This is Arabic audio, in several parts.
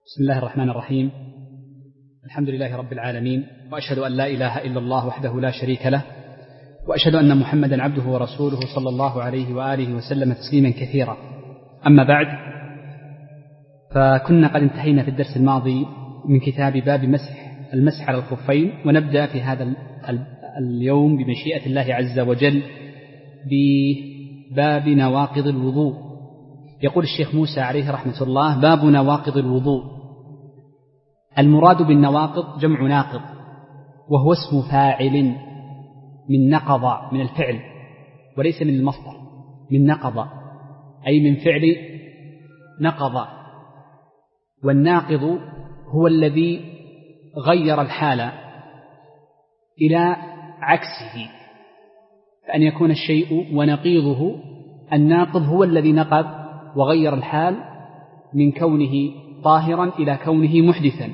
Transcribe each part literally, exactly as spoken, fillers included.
بسم الله الرحمن الرحيم. الحمد لله رب العالمين، وأشهد أن لا إله إلا الله وحده لا شريك له، وأشهد أن محمدا عبده ورسوله صلى الله عليه وآله وسلم تسليما كثيرا. أما بعد، فكنا قد انتهينا في الدرس الماضي من كتاب باب مسح المسح على الخفين، ونبدأ في هذا اليوم بمشيئة الله عز وجل بباب نواقض الوضوء. يقول الشيخ موسى عليه رحمة الله: باب نواقض الوضوء. المراد بالنواقض جمع ناقض، وهو اسم فاعل من نقض، من الفعل وليس من المصدر. من نقض أي من فعل نقض، والناقض هو الذي غير الحال إلى عكسه، فأن يكون الشيء ونقيضه. الناقض هو الذي نقض وغير الحال من كونه طاهرا إلى كونه محدثا،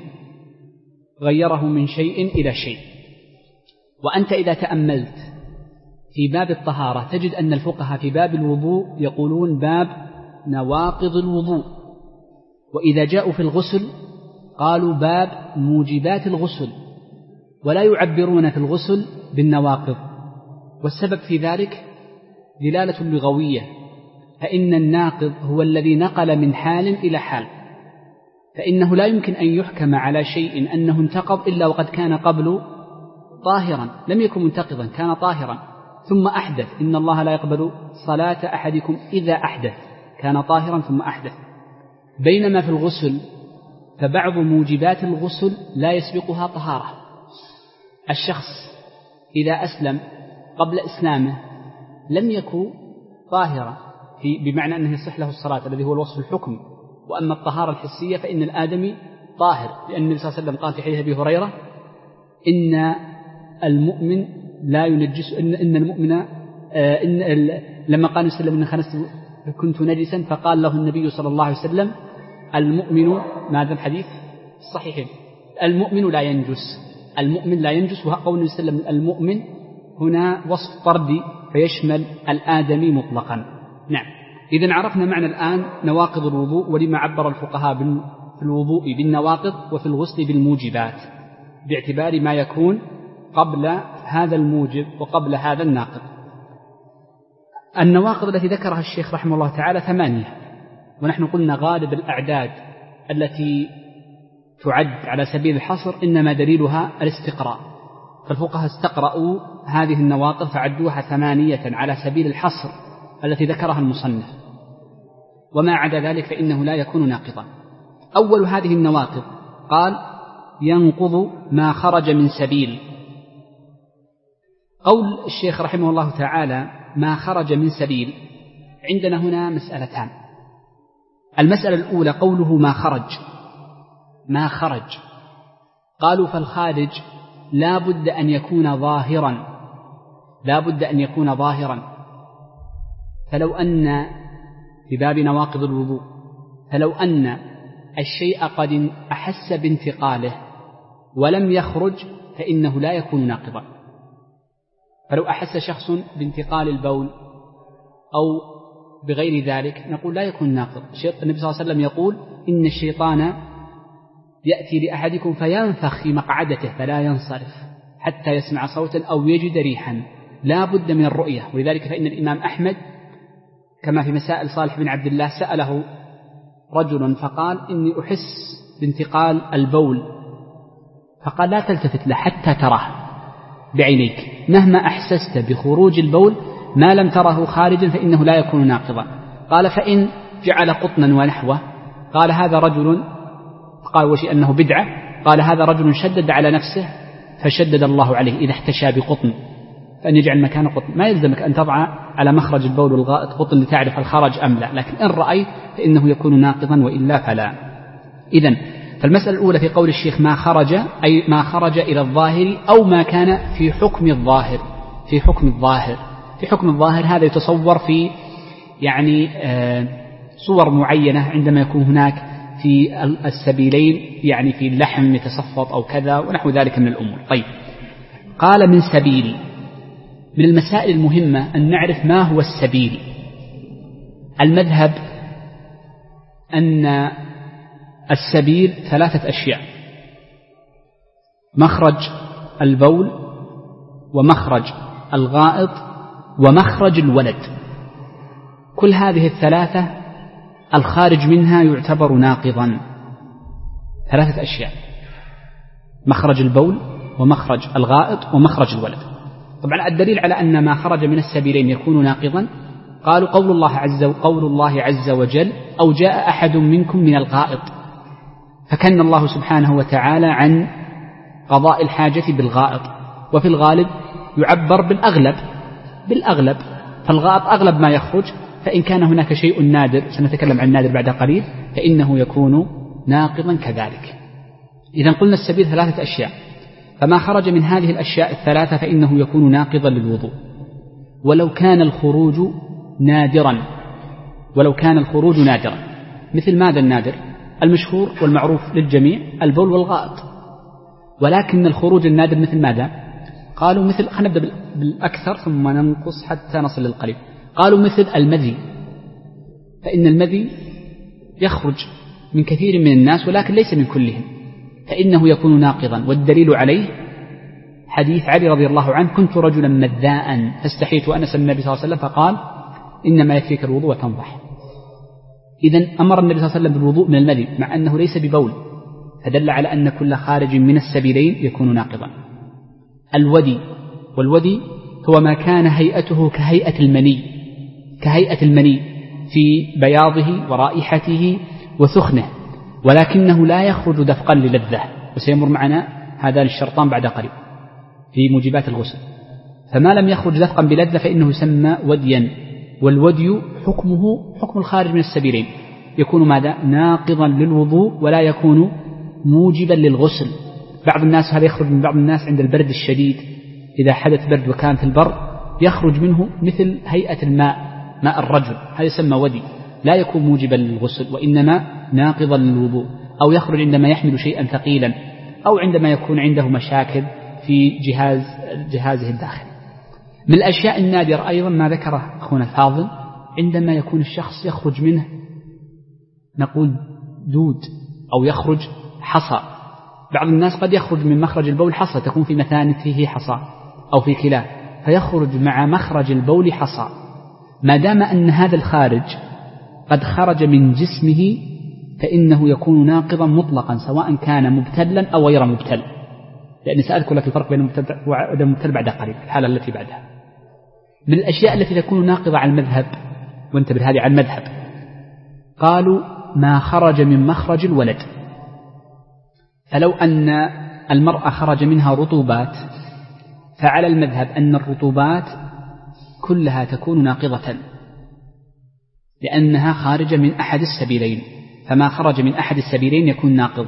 غيره من شيء إلى شيء. وأنت إذا تأملت في باب الطهارة تجد أن الفقهاء في باب الوضوء يقولون باب نواقض الوضوء، وإذا جاءوا في الغسل قالوا باب موجبات الغسل، ولا يعبرون في الغسل بالنواقض. والسبب في ذلك دلالة لغوية، فإن الناقض هو الذي نقل من حال إلى حال، فإنه لا يمكن أن يحكم على شيء أنه انتقض إلا وقد كان قبل طاهرا، لم يكن منتقضا، كان طاهرا ثم أحدث. إن الله لا يقبل صلاة أحدكم إذا أحدث، كان طاهرا ثم أحدث. بينما في الغسل فبعض موجبات الغسل لا يسبقها طهارة. الشخص إذا أسلم قبل إسلامه لم يكن طاهرا، بمعنى أنه يصح له الصلاة الذي هو الوصف الحكمي. وأما الطهارة الحسية فإن الآدمي طاهر، لأن النبي صلى الله عليه وسلم قال في حديث أبي هريرة: إن المؤمن لا ينجس، إن, إن المؤمن آه إن لما قال وسلم إن خنست كنت نجسا، فقال له النبي صلى الله عليه وسلم: المؤمن، ماذا الحديث الصحيح، المؤمن لا ينجس، المؤمن لا ينجس. وقول النبي صلى الله عليه وسلم المؤمن هنا وصف طردي فيشمل الآدمي مطلقا. نعم، إذن عرفنا معنى الآن نواقض الوضوء، ولما عبر الفقهاء في الوضوء بالنواقض وفي الغسل بالموجبات، باعتبار ما يكون قبل هذا الموجب وقبل هذا الناقض. النواقض التي ذكرها الشيخ رحمه الله تعالى ثمانية، ونحن قلنا غالب الأعداد التي تعد على سبيل الحصر إنما دليلها الاستقراء، فالفقهاء استقرأوا هذه النواقض فعدوها ثمانية على سبيل الحصر التي ذكرها المصنف، وما عدا ذلك فإنه لا يكون ناقضا. أول هذه النواقض قال: ينقض ما خرج من سبيل. قول الشيخ رحمه الله تعالى ما خرج من سبيل، عندنا هنا مسألتان. المسألة الأولى قوله ما خرج، ما خرج، قالوا فالخارج لا بد أن يكون ظاهرا، لا بد أن يكون ظاهرا. فلو أن في باب نواقض الوضوء، فلو أن الشيء قد أحس بانتقاله ولم يخرج فإنه لا يكون ناقضا. فلو أحس شخص بانتقال البول أو بغير ذلك نقول لا يكون ناقض. النبي صلى الله عليه وسلم يقول: إن الشيطان يأتي لأحدكم فينفخ في مقعدته فلا ينصرف حتى يسمع صوتا أو يجد ريحا. لا بد من الرؤية. ولذلك فإن الإمام أحمد كما في مسائل صالح بن عبد الله سأله رجل فقال: إني أحس بانتقال البول، فقال: لا تلتفت له حتى تراه بعينيك، مهما أحسست بخروج البول ما لم تره خارجا فإنه لا يكون ناقضا. قال: فإن جعل قطنا ونحوه، قال: هذا رجل، قال: وشيء أنه بدعة، قال: هذا رجل شدد على نفسه فشدد الله عليه إذا احتشى بقطن، فأن يجعل مكان قطن. ما يلزمك أن تضع على مخرج البول والغائط قطن لتعرف الخرج أم لا، لكن إن رأيت فإنه يكون ناقضا وإلا فلا. إذن فالمسألة الأولى في قول الشيخ ما خرج، أي ما خرج إلى الظاهر أو ما كان في حكم الظاهر. في حكم الظاهر، في حكم الظاهر هذا يتصور في يعني آه صور معينة، عندما يكون هناك في السبيلين يعني في اللحم يتصفط أو كذا ونحو ذلك من الأمور. طيب، قال من سبيل. من المسائل المهمة أن نعرف ما هو السبيل. المذهب أن السبيل ثلاثة أشياء: مخرج البول، ومخرج الغائط، ومخرج الولد. كل هذه الثلاثة الخارج منها يعتبر ناقضا. ثلاثة أشياء: مخرج البول، ومخرج الغائط، ومخرج الولد. طبعا الدليل على أن ما خرج من السبيلين يكون ناقضا قالوا قول الله عز قول الله عز وجل: أو جاء أحد منكم من الغائط، فكن الله سبحانه وتعالى عن قضاء الحاجة بالغائط، وفي الغالب يعبر بالأغلب بالأغلب فالغائط أغلب ما يخرج، فإن كان هناك شيء نادر، سنتكلم عن النادر بعد قليل، فإنه يكون ناقضا كذلك. إذن قلنا السبيل ثلاثة أشياء، فما خرج من هذه الأشياء الثلاثة فإنه يكون ناقضا للوضوء، ولو كان الخروج نادرا ولو كان الخروج نادرا مثل ماذا النادر؟ المشهور والمعروف للجميع البول والغائط. ولكن الخروج النادر مثل ماذا؟ قالوا مثل، خلينا نبدأ بالأكثر ثم ننقص حتى نصل للقليل. قالوا مثل المذي، فإن المذي يخرج من كثير من الناس ولكن ليس من كلهم، فإنه يكون ناقضا. والدليل عليه حديث علي رضي الله عنه: كنت رجلا مذاء فاستحيت أن أسأل النبي صلى الله عليه وسلم فقال: إنما يكفيك الوضوء وتنضح. إذن أمر النبي صلى الله عليه وسلم بالوضوء من المذي مع أنه ليس ببول، فدل على أن كل خارج من السبيلين يكون ناقضا. الودي، والودي هو ما كان هيئته كهيئة المني كهيئة المني في بياضه ورائحته وسخنه، ولكنه لا يخرج دفقا للذة، وسيمر معنا هذان الشرطان بعد قليل في موجبات الغسل. فما لم يخرج دفقا بلذة فإنه يسمى وديا. والودي حكمه حكم الخارج من السبيلين، يكون ماذا؟ ناقضا للوضوء ولا يكون موجبا للغسل. بعض الناس، هذا يخرج من بعض الناس عند البرد الشديد، إذا حدث برد وكان في البر يخرج منه مثل هيئة الماء، ماء الرجل، هذا يسمى ودي، لا يكون موجبا للغسل وإنما ناقضا للوضوء. أو يخرج عندما يحمل شيئا ثقيلا، أو عندما يكون عنده مشاكل في جهاز جهازه الداخلي. من الأشياء النادرة أيضا ما ذكره أخونا الفاضل، عندما يكون الشخص يخرج منه نقول دود أو يخرج حصى. بعض الناس قد يخرج من مخرج البول حصى تكون في مثانته حصى أو في كلاه، فيخرج مع مخرج البول حصى. ما دام أن هذا الخارج قد خرج من جسمه فإنه يكون ناقضا مطلقا، سواء كان مبتلا أو غير مبتل، لأن سأذكر لك الفرق بين المبتل والمبتل بعد قليل في الحالة التي بعدها. من الأشياء التي تكون ناقضة على المذهب، وانتبه هذه على المذهب، قالوا ما خرج من مخرج الولد. فلو أن المرأة خرج منها رطوبات، فعلى المذهب أن الرطوبات كلها تكون ناقضة لأنها خارجة من أحد السبيلين، فما خرج من أحد السبيلين يكون ناقض.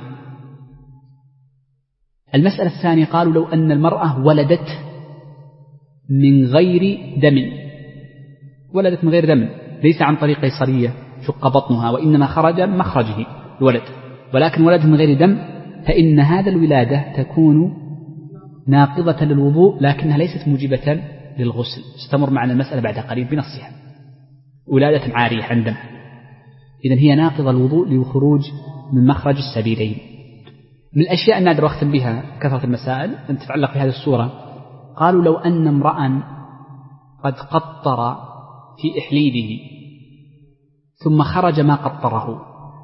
المسألة الثانية قالوا لو أن المرأة ولدت من غير دم، ولدت من غير دم ليس عن طريق قيصرية شق بطنها، وإنما خرج من مخرجه الولد، ولكن ولدت من غير دم، فإن هذا الولادة تكون ناقضة للوضوء لكنها ليست موجبة للغسل. استمر معنا المسألة بعد قليل بنصها. ولادة عارية عن دم، إذن هي ناقضة الوضوء لخروج من مخرج السبيلين. من الأشياء النادرة واختم بها كثرة المسائل أن تتعلق بهذه الصورة، قالوا لو أن امرأ قد قطر في إحليله ثم خرج ما قطره،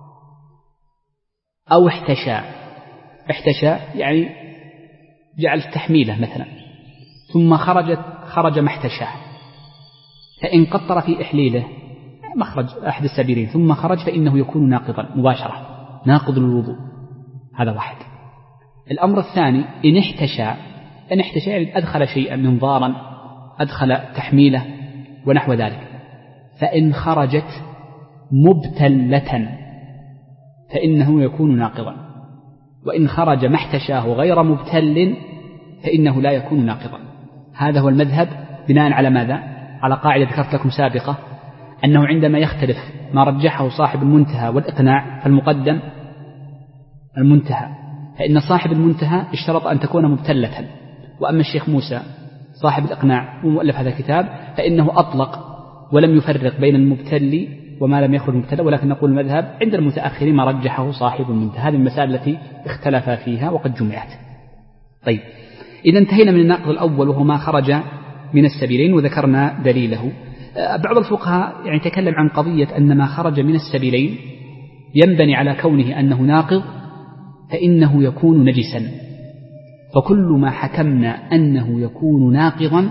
أو احتشى احتشى يعني جعل تحميله مثلا، ثم خرجت خرج ما احتشاه، فإن قطر في إحليله مخرج أحد السبيلين ثم خرج فإنه يكون ناقضا مباشرة، ناقض للوضوء. هذا واحد. الأمر الثاني إن احتشى، إن احتشى يعني أدخل شيئا منظارا، أدخل تحميله ونحو ذلك، فإن خرجت مبتلة فإنه يكون ناقضا، وإن خرج ما احتشاه غير مبتل فإنه لا يكون ناقضا. هذا هو المذهب بناء على ماذا؟ على قاعدة ذكرت لكم سابقة، أنه عندما يختلف ما رجحه صاحب المنتهى والإقناع فالمقدم المنتهى، فإن صاحب المنتهى اشترط أن تكون مبتلة، وأما الشيخ موسى صاحب الإقناع ومؤلف هذا الكتاب فإنه أطلق ولم يفرق بين المبتل وما لم يخرج مبتدأ، ولكن نقول المذهب عند المتأخرين ما رجحه صاحب المنتهى. هذه المسائل التي اختلف فيها وقد جمعت. طيب، إذا انتهينا من الناقض الأول وهو ما خرج من السبيلين وذكرنا دليله. بعض الفقهاء يعني تكلم عن قضية أن ما خرج من السبيلين ينبني على كونه أنه ناقض فإنه يكون نجسا، فكل ما حكمنا أنه يكون ناقضا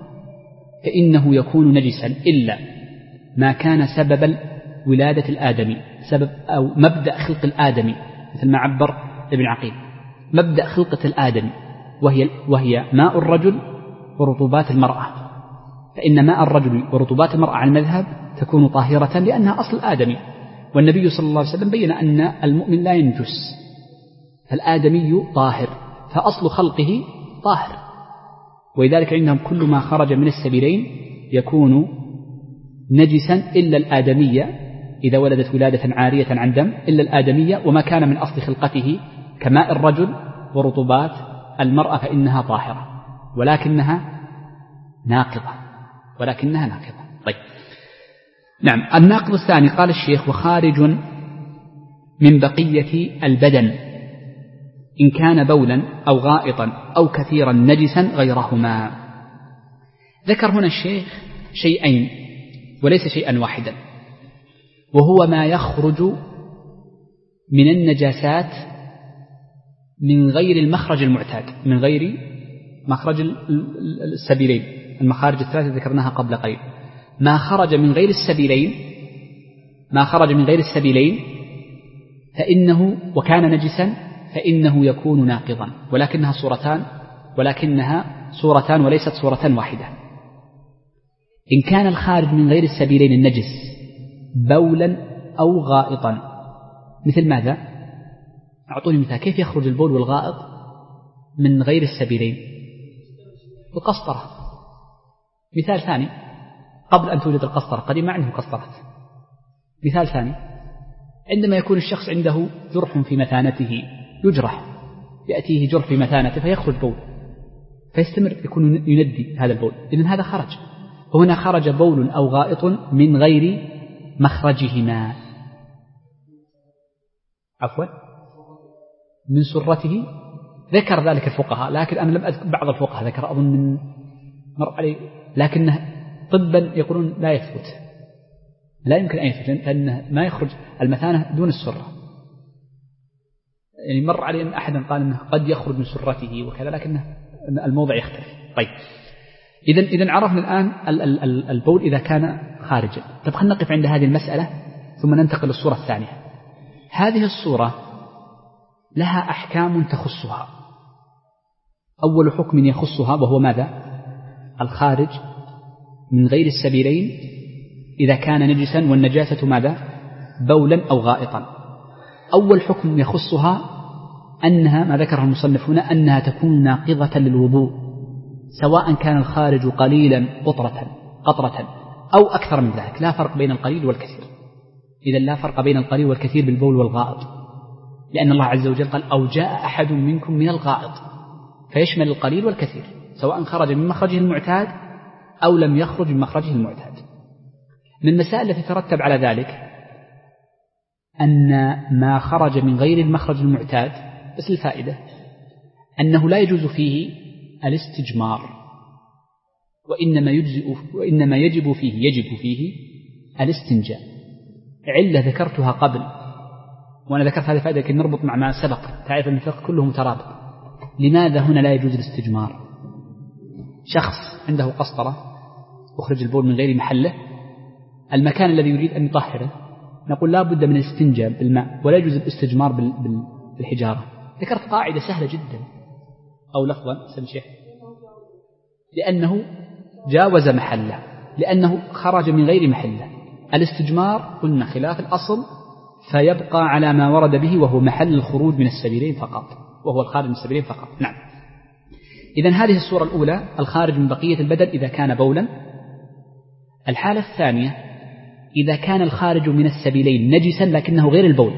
فإنه يكون نجسا إلا ما كان سبب ولادة الآدمي، سبب أو مبدأ خلق الآدمي، مثل ما عبر ابن عقيل مبدأ خلقة الآدمي، وهي, وهي ماء الرجل ورطوبات المرأة، فإن ماء الرجل ورطوبات المرأة على المذهب تكون طاهرة لأنها أصل آدمي، والنبي صلى الله عليه وسلم بين أن المؤمن لا ينجس، فالآدمي طاهر، فأصل خلقه طاهر. ولذلك عندهم كل ما خرج من السبيلين يكون نجسا إلا الآدمية إذا ولدت ولادة عارية عن دم، إلا الآدمية وما كان من أصل خلقته كماء الرجل ورطوبات المرأة فإنها طاهرة ولكنها ناقضة ولكنها ناقضة. طيب، نعم. الناقض الثاني قال الشيخ: وخارج من بقية البدن إن كان بولا أو غائطا أو كثيرا نجسا غيرهما. ذكر هنا الشيخ شيئين وليس شيئا واحدا، وهو ما يخرج من النجاسات من غير المخرج المعتاد، من غير مخرج السبيلين، المخارج الثلاثة ذكرناها قبل قليل. ما خرج من غير السبيلين ما خرج من غير السبيلين فإنه وكان نجسا فإنه يكون ناقضا، ولكنها صورتان ولكنها صورتان وليست صورة واحدة. إن كان الخارج من غير السبيلين النجس بولا أو غائطا، مثل ماذا؟ أعطوني مثال، كيف يخرج البول والغائط من غير السبيلين؟ القسطرة. مثال ثاني، قبل أن توجد القسطرة قديما عنده قسطرة. مثال ثاني، عندما يكون الشخص عنده جرح في مثانته، يجرح، يأتيه جرح في مثانته فيخرج بول فيستمر يكون يندي هذا البول، إذن هذا خرج. وهنا خرج بول أو غائط من غير مخرجهما، عفوا من سرته. ذكر ذلك الفقهاء، لكن أنا لم أذكر، بعض الفقهاء ذكر أظن من مر عليه، لكنه طبا يقولون لا يثبت، لا يمكن أن يثبت، لأنه ما يخرج المثانة دون السرة. يعني مر علي أن أحدا قال أنه قد يخرج من سرته وكذا، لكنه الموضع يختلف. طيب، إذن إذن عرفنا الآن البول إذا كان خارجا. طب خلينا نقف عند هذه المسألة ثم ننتقل للصورة الثانية. هذه الصورة لها أحكام تخصها. أول حكم يخصها وهو ماذا؟ الخارج من غير السبيلين إذا كان نجسا، والنجاسة ماذا؟ بولا أو غائطا. أول حكم يخصها أنها ما ذكره المصنف هنا أنها تكون ناقضة للوضوء، سواء كان الخارج قليلا قطرة قطرة أو أكثر من ذلك، لا فرق بين القليل والكثير. إذا لا فرق بين القليل والكثير بالبول والغائط، لأن الله عز وجل قال: أو جاء أحد منكم من الغائط، فيشمل القليل والكثير، سواء خرج من مخرجه المعتاد أو لم يخرج من مخرجه المعتاد. من المسائل التي ترتب على ذلك أن ما خرج من غير المخرج المعتاد، بس الفائدة أنه لا يجوز فيه الاستجمار، وإنما, يجزئ وإنما يجب فيه يجب فيه الاستنجاء. علة ذكرتها قبل، وأنا ذكرت هذه الفائدة لكي نربط مع ما سبق، تعرف أن الفقه كله مترابط. لماذا هنا لا يجوز الاستجمار؟ شخص عنده قسطرة أخرج البول من غير محله، المكان الذي يريد أن يطهره، نقول لا بد من الاستنجاء بالماء ولا يجوز الاستجمار بالحجارة. ذكرت قاعدة سهلة جدا، أو لفظا سمي شيخ، لأنه جاوز محله، لأنه خرج من غير محله. الاستجمار قلنا خلاف الأصل، فيبقى على ما ورد به وهو محل الخروج من السبيلين فقط، وهو الخارج من السبيلين فقط. نعم. إذن هذه الصورة الأولى، الخارج من بقية البدن إذا كان بولا. الحالة الثانية إذا كان الخارج من السبيلين نجسا لكنه غير البول،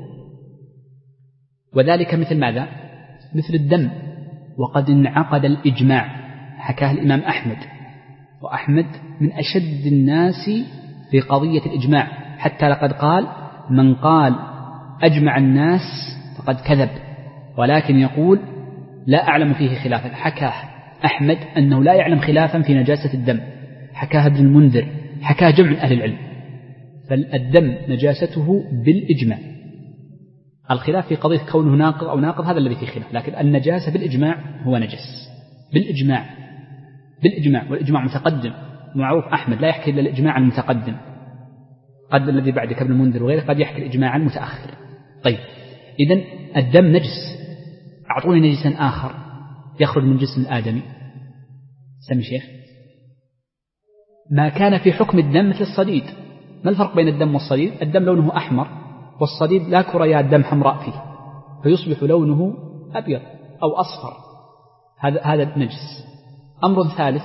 وذلك مثل ماذا؟ مثل الدم. وقد انعقد الإجماع، حكاه الإمام أحمد، وأحمد من أشد الناس في قضية الإجماع، حتى لقد قال من قال أجمع الناس فقد كذب، ولكن يقول لا أعلم فيه خلافا. حكاه أحمد أنه لا يعلم خلافا في نجاسة الدم، حكاه ابن المنذر، حكاه جمع أهل العلم. فالدم نجاسته بالإجماع. الخلاف في قضية كونه ناقض أو ناقض هذا الذي فيه خلاف، لكن النجاسة بالإجماع هو نجس بالإجماع بالإجماع والإجماع متقدم معروف. أحمد لا يحكي إلا الإجماع المتقدم، قد الذي بعد كابن المنذر وغيره قد يحكي الإجماع المتأخر. طيب إذن الدم نجس. أعطوني نجسا آخر يخرج من جسم الآدمي. سمي شيخ. ما كان في حكم الدم مثل الصديد. ما الفرق بين الدم والصديد؟ الدم لونه أحمر، والصديد لا كريات دم حمراء فيه، فيصبح لونه أبيض أو أصفر. هذا هذا نجس. أمر ثالث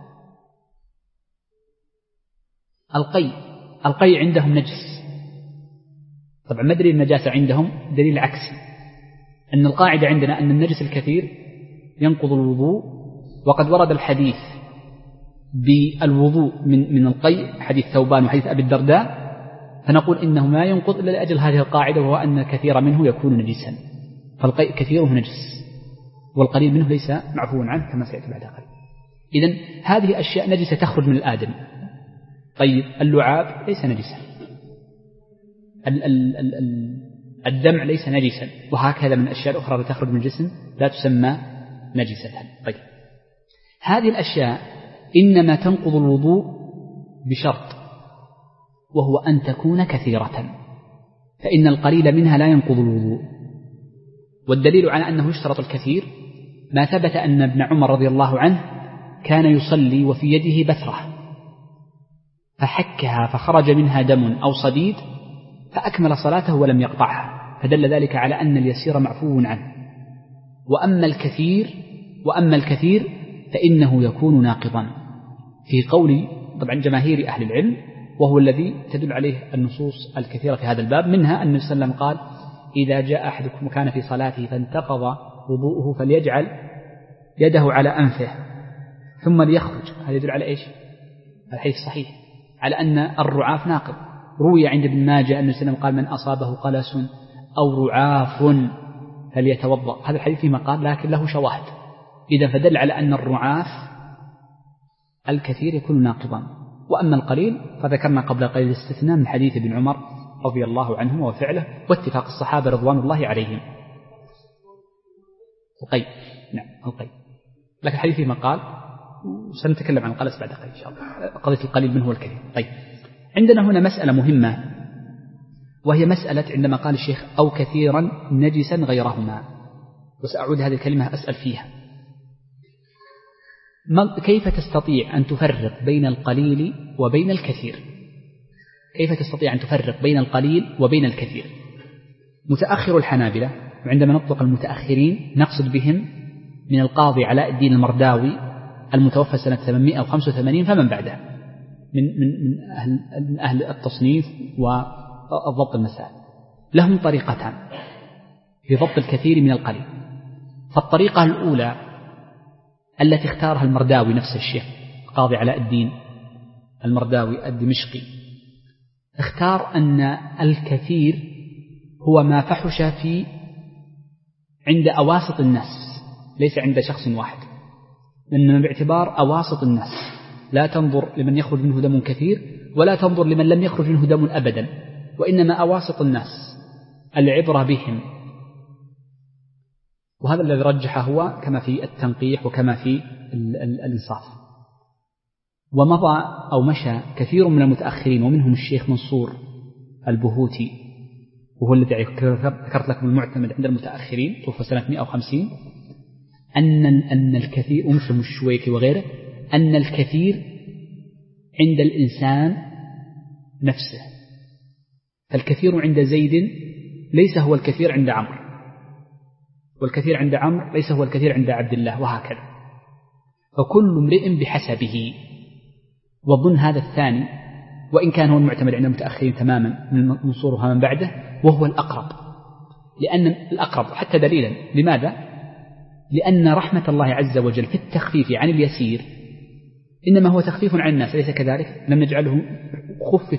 القي. القي عندهم نجس. طبعا ما دليل النجاسة عندهم؟ دليل عكسي، أن القاعدة عندنا أن النجس الكثير ينقض الوضوء، وقد ورد الحديث بالوضوء من من القي، حديث ثوبان وحديث أبي الدرداء، فنقول إنه ما ينقض إلا لأجل هذه القاعدة، وهو أن كثير منه يكون نجسا. فالقي كثيره نجس والقليل منه ليس معفوا عنه كما سيأتي بعد قليل. إذن هذه أشياء نجسة تخرج من الآدم. طيب اللعاب ليس نجسا، ال ال ال ال الدمع ليس نجسا، وهكذا من الأشياء الأخرى التي تخرج من الجسم لا تسمى نجسة. طيب هذه الأشياء إنما تنقض الوضوء بشرط، وهو أن تكون كثيرة، فإن القليل منها لا ينقض الوضوء. والدليل على أنه يشترط الكثير ما ثبت أن ابن عمر رضي الله عنه كان يصلي وفي يده بثرة فحكها فخرج منها دم أو صديد فأكمل صلاته ولم يقطعها، فدل ذلك على أن اليسير معفو عنه. وأما الكثير وأما الكثير فإنه يكون ناقضا في قول طبعا جماهير أهل العلم، وهو الذي تدل عليه النصوص الكثيرة في هذا الباب. منها أن النبي صلى الله عليه وسلم قال إذا جاء أحدكم وكان في صلاته فانتقض وضوءه فليجعل يده على أنفه ثم ليخرج. هذا يدل على إيش؟ الحديث صحيح على أن الرعاف ناقض. روي عند ابن ماجه أن النبي صلى الله عليه وسلم قال من أصابه قلس أو رعاف فليتوضأ. هذا الحديث فيه مقال لكن له شواهد. إذا فدل على أن الرعاف الكثير يكون ناقضا. وأما القليل فذكرنا قبل قليل الاستثناء من حديث ابن عمر رضي الله عنه وفعله واتفاق الصحابة رضوان الله عليهم. القي نعم القي، لكن الحديث فيه مقال وسنتكلم عن القلس بعد قليل إن شاء الله. قضية القليل منه والكثير. طيب عندنا هنا مسألة مهمة، وهي مسألة عندما قال الشيخ أو كثيرا نجسا غيرهما، وسأعود هذه الكلمة أسأل فيها. كيف تستطيع أن تفرق بين القليل وبين الكثير؟ كيف تستطيع أن تفرق بين القليل وبين الكثير؟ متأخر الحنابلة، وعندما نطلق المتأخرين نقصد بهم من القاضي علاء الدين المرداوي المتوفى سنة ثمانمائة وخمسة وثمانين فمن بعده من من من أهل, من أهل التصنيف وضبط المسائل، لهم طريقتان في ضبط الكثير من القليل. فالطريقة الأولى التي اختارها المرداوي نفس الشيخ قاضي علاء الدين المرداوي الدمشقي، اختار أن الكثير هو ما فحش في عند أواسط الناس ليس عند شخص واحد، لأننا باعتبار أواسط الناس لا تنظر لمن يخرج منه دم كثير ولا تنظر لمن لم يخرج منه دم أبدا، وإنما أواسط الناس العبرة بهم. وهذا الذي رجح هو كما في التنقيح وكما في الإنصاف. ومضى أو مشى كثير من المتأخرين ومنهم الشيخ منصور البهوتي، وهو الذي ذكرت لكم المعتمد عند المتأخرين توفى سنة مائة وخمسين، أن أن الكثير ومسلم الشويكي وغيره أن الكثير عند الإنسان نفسه، فالكثير عند زيد ليس هو الكثير عند عمرو، والكثير عند عمرو ليس هو الكثير عند عبد الله، وهكذا. فكل امرئ بحسبه. وظن هذا الثاني، وإن كان هو المعتمد عند المتأخرين تماما من منصورها من بعده، وهو الأقرب، لأن الأقرب حتى دليلا. لماذا؟ لأن رحمة الله عز وجل في التخفيف عن اليسير إنما هو تخفيف عن الناس، ليس كذلك؟ لم نجعله خفف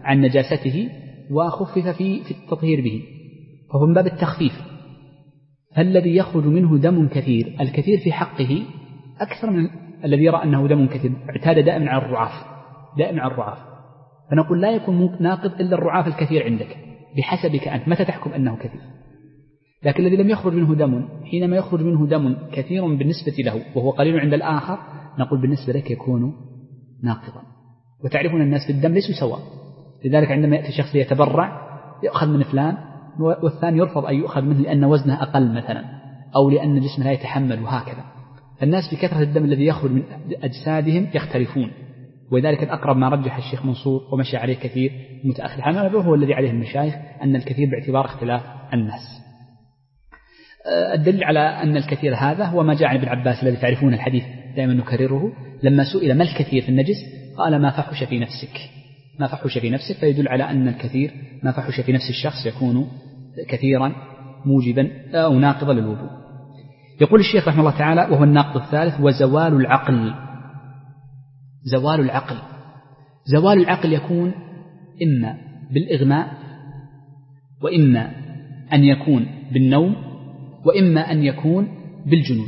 عن نجاسته وخفف في في التطهير به، فهو من باب التخفيف. فالذي يخرج منه دم كثير، الكثير في حقه أكثر من الذي يرى أنه دم كثير، اعتاد دائما على الرعاف دائما على الرعاف، فنقول لا يكون ناقض إلا الرعاف الكثير عندك بحسبك أنت متى تحكم أنه كثير. لكن الذي لم يخرج منه دم، حينما يخرج منه دم كثير بالنسبة له وهو قليل عند الآخر، نقول بالنسبة لك يكون ناقضا. وتعرفون الناس في الدم ليسوا سواء، لذلك عندما يأتي شخص يتبرع يأخذ من فلان والثاني يرفض أن يؤخذ منه لأن وزنه أقل مثلا، أو لأن جسمه لا يتحمل، وهكذا. الناس بكثرة الدم الذي يخرج من أجسادهم يختلفون، ولذلك الأقرب ما رجح الشيخ منصور ومشى عليه كثير متأخر عنه هو الذي عليه المشايخ، أن الكثير باعتبار اختلاف الناس. الدليل على أن الكثير هذا هو ما جاء عن ابن عباس الذي تعرفون الحديث دائما نكرره، لما سئل ما الكثير في النجس قال ما فحش في نفسك، ما فحش في نفسك، فيدل على أن الكثير ما فحش في نفس الشخص يكون كثيرا موجبا أو ناقضا للوضوء. يقول الشيخ رحمه الله تعالى: وهو الناقض الثالث وزوال العقل. زوال العقل زوال العقل يكون إما بالإغماء، وإما أن يكون بالنوم، وإما أن يكون بالجنون.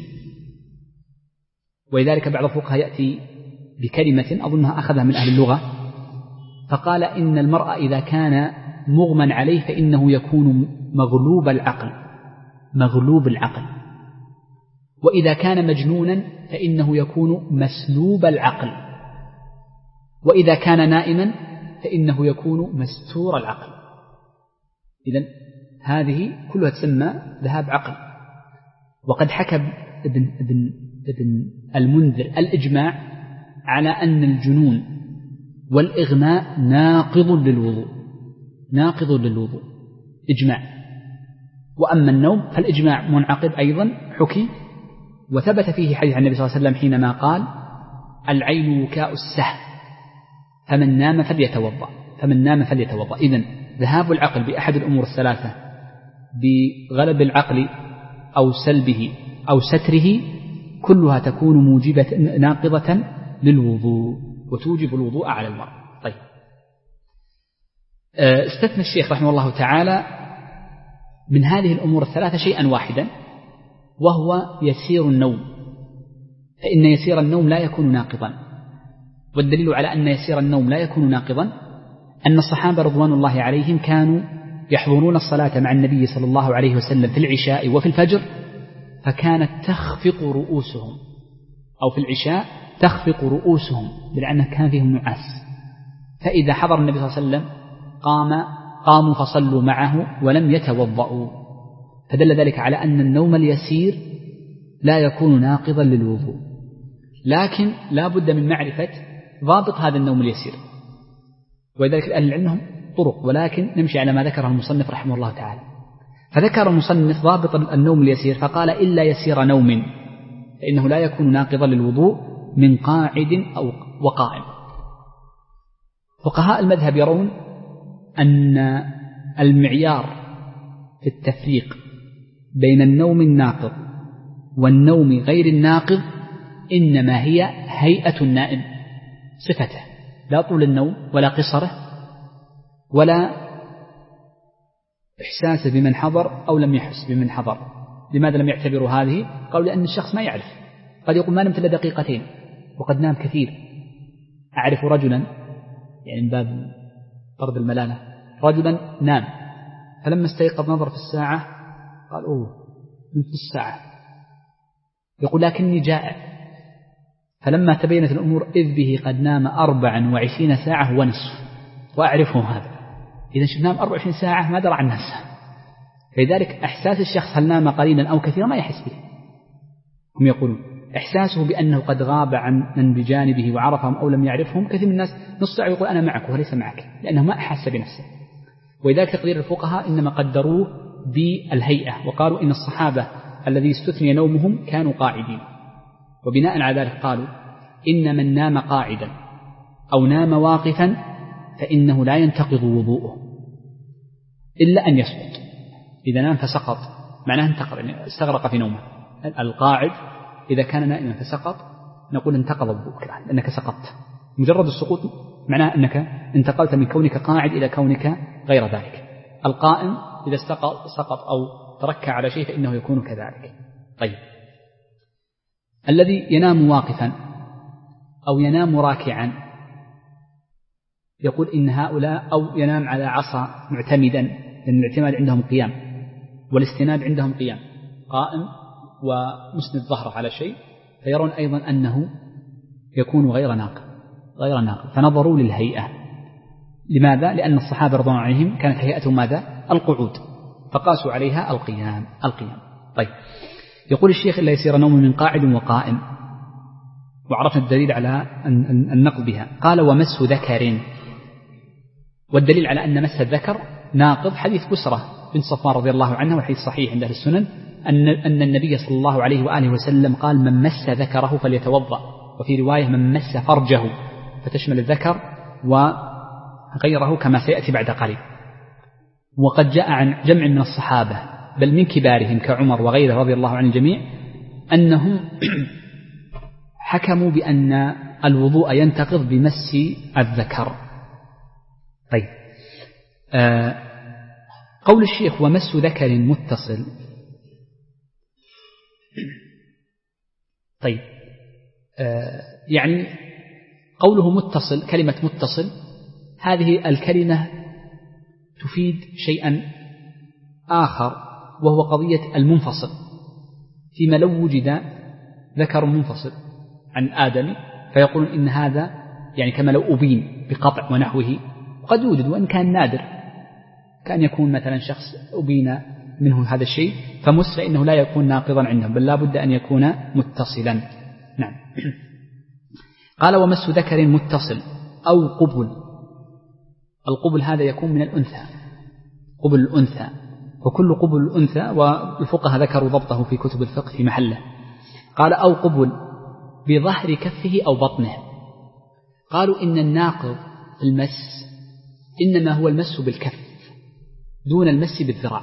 ولذلك بعض الفقهاء يأتي بكلمة أظنها أخذها من أهل اللغة، فقال إن المرء إذا كان مغمى عليه فإنه يكون مغلوب العقل مغلوب العقل وإذا كان مجنونا فإنه يكون مسلوب العقل، وإذا كان نائما فإنه يكون مستور العقل. إذن هذه كلها تسمى ذهاب عقل. وقد حكى ابن, ابن, ابن المنذر الإجماع على أن الجنون والإغماء ناقض للوضوء ناقض للوضوء إجماع. وأما النوم فالإجماع منعقد أيضا حكي، وثبت فيه حديث عن النبي صلى الله عليه وسلم حينما قال: العين وكاء السهم فمن نام فليتوضأ فمن نام فليتوضأ. إذن ذهاب العقل بأحد الأمور الثلاثة بغلب العقل أو سلبه أو ستره كلها تكون موجبة ناقضة للوضوء وتوجب الوضوء على المرء. طيب، استثنى الشيخ رحمه الله تعالى من هذه الأمور الثلاثة شيئا واحدا، وهو يسير النوم، فإن يسير النوم لا يكون ناقضا. والدليل على أن يسير النوم لا يكون ناقضا أن الصحابة رضوان الله عليهم كانوا يحضرون الصلاة مع النبي صلى الله عليه وسلم في العشاء وفي الفجر، فكانت تخفق رؤوسهم، أو في العشاء تخفق رؤوسهم لأن كان فيهم نعاس، فإذا حضر النبي صلى الله عليه وسلم قام قاموا فصلوا معه ولم يتوضأوا، فدل ذلك على أن النوم اليسير لا يكون ناقضا للوضوء. لكن لا بد من معرفة ضابط هذا النوم اليسير، ولذلك أهل العلم لهم طرق، ولكن نمشي على ما ذكره المصنف رحمه الله تعالى. فذكر المصنف ضابط النوم اليسير فقال: إلا يسير نوم فإنه لا يكون ناقضا للوضوء من قاعد أو وقائم. فقهاء المذهب يرون أن المعيار في التفريق بين النوم الناقض والنوم غير الناقض إنما هي هيئة النائم، صفته، لا طول النوم ولا قصره ولا إحساسه بمن حضر أو لم يحس بمن حضر. لماذا لم يعتبروا هذه؟ قالوا لأن الشخص ما يعرف، قد يقول ما نمت إلا دقيقتين وقد نام كثير. أعرف رجلا، يعني من باب طرد الملالة، رجلا نام فلما استيقظ نظر في الساعة قال: أوه نمت الساعة، يقول لكني جائع، فلما تبينت الأمور إذ به قد نام أربعا وعشرين ساعة ونصف، وأعرفه هذا. إذا شف نام أربع وعشرين ساعة ما درى عن نفسه. فلذلك إحساس الشخص هل نام قليلا أو كثيرا ما يحس به. هم يقولون إحساسه بأنه قد غاب عن من بجانبه وعرفهم أو لم يعرفهم. كثير من الناس نص ساعة يقول أنا معك وليس معك، لأنه ما أحس بنفسه. ولذلك تقدير الفقهاء إنما قدروه بالهيئة، وقالوا إن الصحابة الذي استثني نومهم كانوا قاعدين، وبناء على ذلك قالوا إن من نام قاعدا أو نام واقفا فإنه لا ينتقض وضوءه إلا أن يسقط. إذا نام فسقط معناه انتقض، يعني استغرق في نومه. القاعد إذا كان نائما فسقط نقول انتقض وضوءك لأنك سقطت، مجرد السقوط معناه أنك انتقلت من كونك قاعد إلى كونك غير ذلك. القائم إذا سقط أو تركع على شيء فإنه يكون كذلك. طيب، الذي ينام واقفا أو ينام راكعا يقول إن هؤلاء، أو ينام على عصا معتمدا، لأن الاعتماد عندهم قيام والاستناد عندهم قيام، قائم ومسند ظهره على شيء، فيرون أيضا أنه يكون غير ناقض غير ناقض فنظروا للهيئة. لماذا؟ لأن الصحابة رضوان عليهم كانت هيئتهم ماذا؟ القعود، فقاسوا عليها القيام القيام طيب، يقول الشيخ إلا يصير نوم من قاعد وقائم، وعرفنا الدليل على النقض بها. قال ومس ذكر، والدليل على أن مس الذكر ناقض حديث بسرة بنت صفوان رضي الله عنها، والحديث صحيح عند أهل السنن، أن أن النبي صلى الله عليه وآله وسلم قال من مس ذكره فليتوضأ، وفي رواية من مس فرجه، فتشمل الذكر وغيره كما سيأتي بعد قليل. وقد جاء عن جمع من الصحابة بل من كبارهم كعمر وغيره رضي الله عن الجميع أنهم حكموا بأن الوضوء ينتقض بمس الذكر. طيب، آه قول الشيخ ومس ذكر متصل، طيب آه يعني قوله متصل، كلمة متصل هذه الكلمة تفيد شيئا آخر، وهو قضية المنفصل، فيما لو وجد ذكر منفصل عن آدم فيقولون إن هذا يعني كما لو أبين بقطع ونحوه، قد يوجد وإن كان نادر، كان يكون مثلا شخص أبين منه هذا الشيء فمس، فإنه لا يكون ناقضا عندهم، بل لا بد أن يكون متصلا. نعم. قال ومس ذكر متصل أو قبل. القبل هذا يكون من الأنثى، قبل الأنثى، وكل قبل الأنثى، والفقهاء ذكروا ضبطه في كتب الفقه في محله. قال أو قبل بظهر كفه أو بطنه. قالوا إن الناقض المس إنما هو المس بالكف دون المس بالذراع،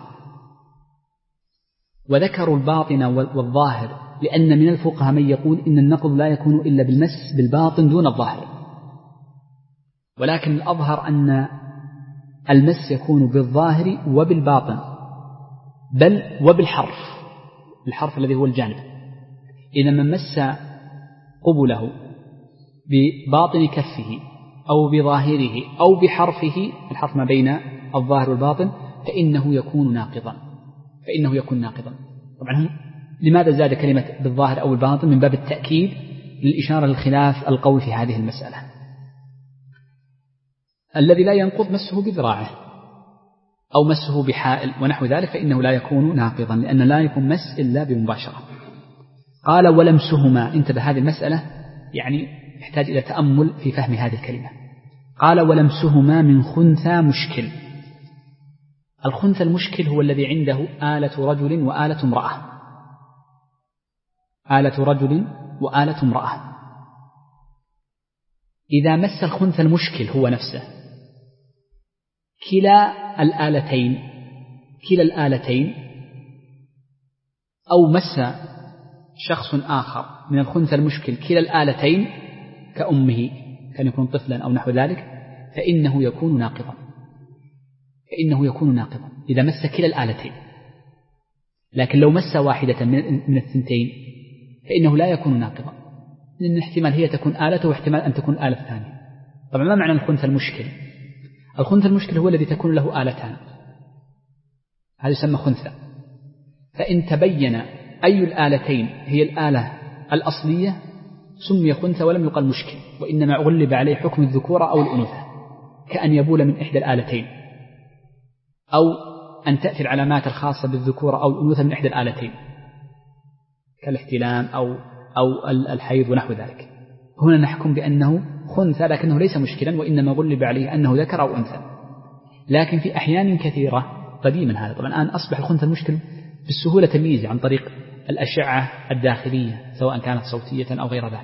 وذكروا الباطن والظاهر، لأن من الفقهاء من يقول إن النقض لا يكون إلا بالمس بالباطن دون الظاهر، ولكن الأظهر أن المس يكون بالظاهر وبالباطن، بل وبالحرف، الحرف الذي هو الجانب. إذا من مس قبله بباطن كفه أو بظاهره أو بحرفه، الحرف ما بين الظاهر والباطن، فإنه يكون ناقضا فإنه يكون ناقضا طبعا هم لماذا زاد كلمة بالظاهر أو الباطن؟ من باب التأكيد للإشارة للخلاف القول في هذه المسألة. الذي لا ينقض مسه بذراعه أو مسه بحائل ونحو ذلك فإنه لا يكون ناقضا، لأن لا يكون مس إلا بمباشرة. قال ولمسهما، انتبه هذه المسألة يعني يحتاج إلى تأمل في فهم هذه الكلمة. قال ولمسهما من خنثى مشكل. الخنثى المشكل هو الذي عنده آلة رجل وآلة امرأة، آلة رجل وآلة امرأة. إذا مس الخنثى المشكل هو نفسه كلا الآلتين كلا الآلتين أو مس شخص آخر من الخنثى المشكل كلا الآلتين كأمه، كان يكون طفلا أو نحو ذلك، فإنه يكون ناقضا فإنه يكون ناقضا إذا مس كلا الآلتين. لكن لو مس واحدة من الثنتين فإنه لا يكون ناقضا، لأن احتمال هي تكون آلته واحتمال أن تكون آلة ثانية. طبعا ما معنى الخنثى المشكل؟ الخنثى المشكل هو الذي تكون له آلتان، هذا يسمى خنثى. فإن تبين أي الآلتين هي الآلة الأصلية سمي خنثى ولم يقل مشكل، وإنما غلب عليه حكم الذكورة أو الأنوثة، كأن يبول من إحدى الآلتين، أو أن تأتي العلامات الخاصة بالذكورة أو الأنوثة من إحدى الآلتين كالاحتلام أو أو الحيض ونحو ذلك. هنا نحكم بأنه خنثى لكنه ليس مشكلا، وإنما غلب عليه أنه ذكر أو أنثى. لكن في أحيان كثيرة قديما هذا طبعا الآن أصبح الخنثى المشكل بالسهولة تمييزه عن طريق الأشعة الداخلية سواء كانت صوتية أو غير ذلك.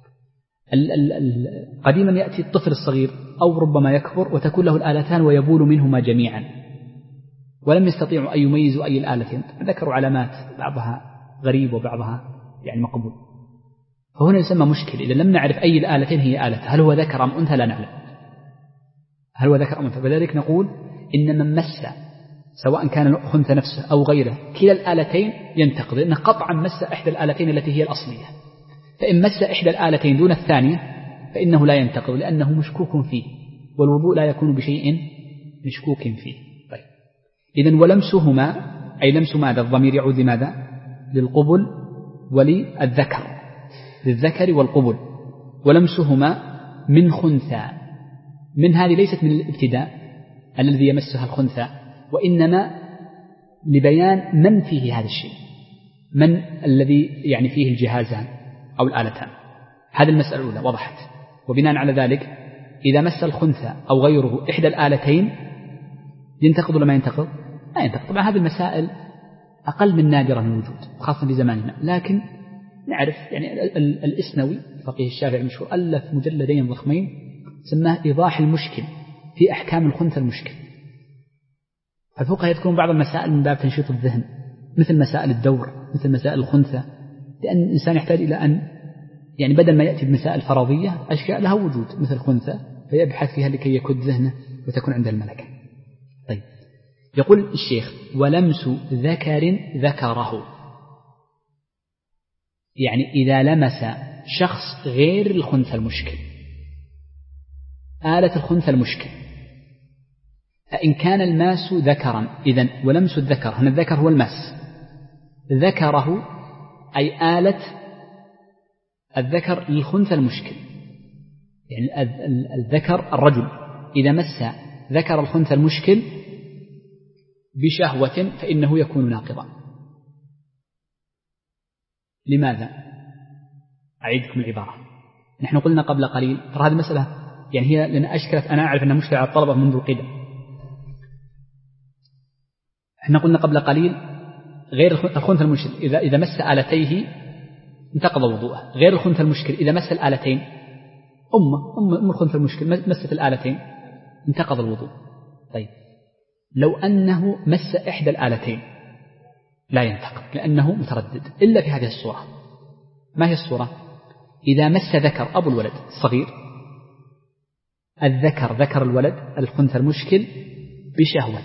قديما يأتي الطفل الصغير أو ربما يكبر وتكون له الآلتان ويبول منهما جميعا، ولم يستطيعوا أن يميزوا أي الآلتين، ذكروا علامات بعضها غريب وبعضها يعني مقبول. فهنا يسمى مشكل إذا لم نعرف أي الآلتين هي آلته، هل هو ذكر أم أنثى لا نعلم. هل هو ذكر أم أنثى؟ فذلك نقول إن من مس سواء كان الخنثى نفسه أو غيره كلا الآلتين ينتقض، لأنه قطعا مس إحدى الآلتين التي هي الأصلية. فإن مس إحدى الآلتين دون الثانية فإنه لا ينتقض لأنه مشكوك فيه، والوضوء لا يكون بشيء مشكوك فيه. طيب إذن ولمسهما أي لمس ماذا؟ الضمير يعود لماذا؟ للقبل وللذكر، للذكر والقبل. ولمسهما من خنثى، من هذه ليست من الابتداء الذي يمسها الخنثى، وإنما لبيان من فيه هذا الشيء، من الذي يعني فيه الجهازان أو الآلتان. هذه المسألة الأولى وضحت. وبناء على ذلك إذا مس الخنثى أو غيره إحدى الآلتين ينتقض ولا ما ينتقض؟ لا ينتقض. طبعا هذه المسائل أقل من نادرة من وجود خاصة في زماننا، لكن نعرف يعني الإسنوي فقيه الشافعي المشهور ألف مجلدين ضخمين سماه إيضاح المشكل في أحكام الخنثى المشكل. فالفقهاء يذكرون بعض المسائل من باب تنشيط الذهن، مثل مسائل الدور، مثل مسائل الخنثى، لأن الإنسان يحتاج إلى أن يعني بدل ما يأتي بمسائل فرضية أشياء لها وجود مثل الخنثى فيبحث فيها لكي يكد ذهنه وتكون عنده الملكة. طيب يقول الشيخ ولمس ذكر ذكره، يعني إذا لمس شخص غير الخنثى المشكل آلة الخنثى المشكل، فإن كان الماس ذكرا إذن ولمس الذكر، هنا الذكر هو الماس، ذكره أي آلة الذكر للخنثى المشكل، يعني الذكر الرجل إذا مس ذكر الخنثى المشكل بشهوة فإنه يكون ناقضا. لماذا؟ أعيدكم العبارة. نحن قلنا قبل قليل ترى هذه المسألة يعني هي لأن أشكلت، أنا أعرف أنها مشكلة على الطلبة منذ القدم. احنا قلنا قبل قليل غير الخنثى المشكل إذا إذا مس آلتيه انتقض وضوءه، غير الخنثى المشكل إذا مس الآلتين أمه أم أم الخنثى المشكل مست الآلتين انتقض الوضوء. طيب لو أنه مس إحدى الآلتين لا ينتقض لأنه متردد إلا في هذه الصورة. ما هي الصورة؟ إذا مس ذكر أبو الولد الصغير الذكر ذكر الولد الخنثى المشكل بشهوة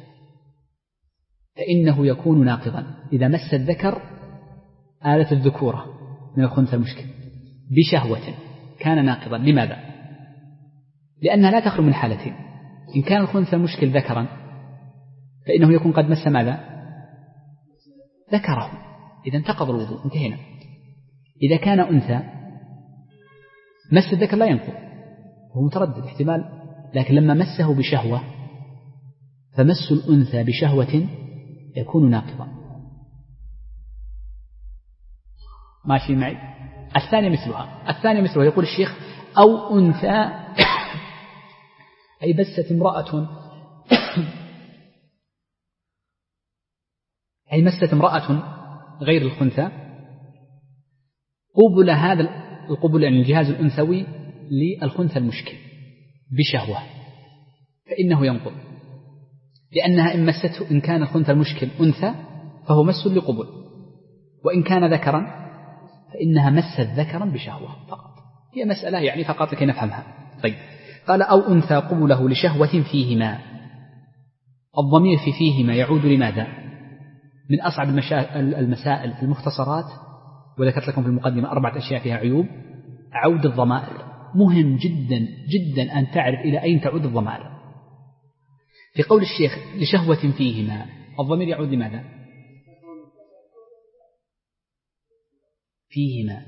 فإنه يكون ناقضا. إذا مس الذكر آلة الذكورة من الخنثى المشكل بشهوة كان ناقضا. لماذا؟ لأنها لا تخلو من حالتين. إن كان الخنثى المشكل ذكرا فإنه يكون قد مس ماذا؟ ذكره، إذا انتقض الوضوء، انتهينا. إذا كان أنثى مس الذكر لا ينقض، هو متردد احتمال، لكن لما مسه بشهوة فمس الأنثى بشهوة يكون ناقضا. ماشي معي؟ الثانية مثلها، الثانية مثلها يقول الشيخ أو أنثى أي بست امرأة أي مست امرأة غير الخنثى قبل هذا القبل يعني الجهاز الأنثوي للخنثى المشكل بشهوة فإنه ينقض، لأنها إن مسته إن كان الخنثى المشكل أنثى فهو مس لقبل، وإن كان ذكرا فإنها مست ذكرا بشهوة فقط. هي مسألة يعني فقط لكي نفهمها. طيب قال أو أنثى قبله لشهوة فيهما. الضمير في فيهما يعود لماذا؟ من أصعب المسائل في المختصرات، وذكرت لكم في المقدمة أربعة أشياء فيها عيوب. عود الضمائر مهم جدا جدا أن تعرف إلى أين تعود الضمائر. في قول الشيخ لشهوة فيهما الضمير يعود لماذا؟ فيهما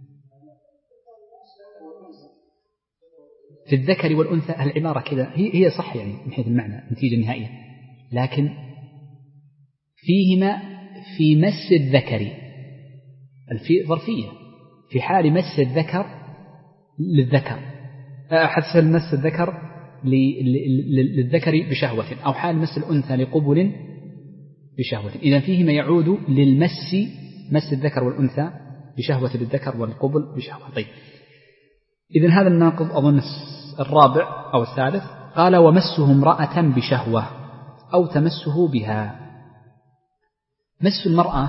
في الذكر والأنثى. العبارة كذا هي هي صح يعني من حيث المعنى نتيجة نهائية، لكن فيهما في مس الذكر الفي ظرفية في حال مس الذكر للذكر حتى مس الذكر للذكر بشهوة أو حال مس الأنثى لقبل بشهوة. إذن فيهما يعود للمس مس الذكر والأنثى بشهوة للذكر والقبل بشهوة. طيب إذن هذا الناقض أظن الرابع أو الثالث. قال ومسه امرأة بشهوة أو تمسه بها. مس المرأة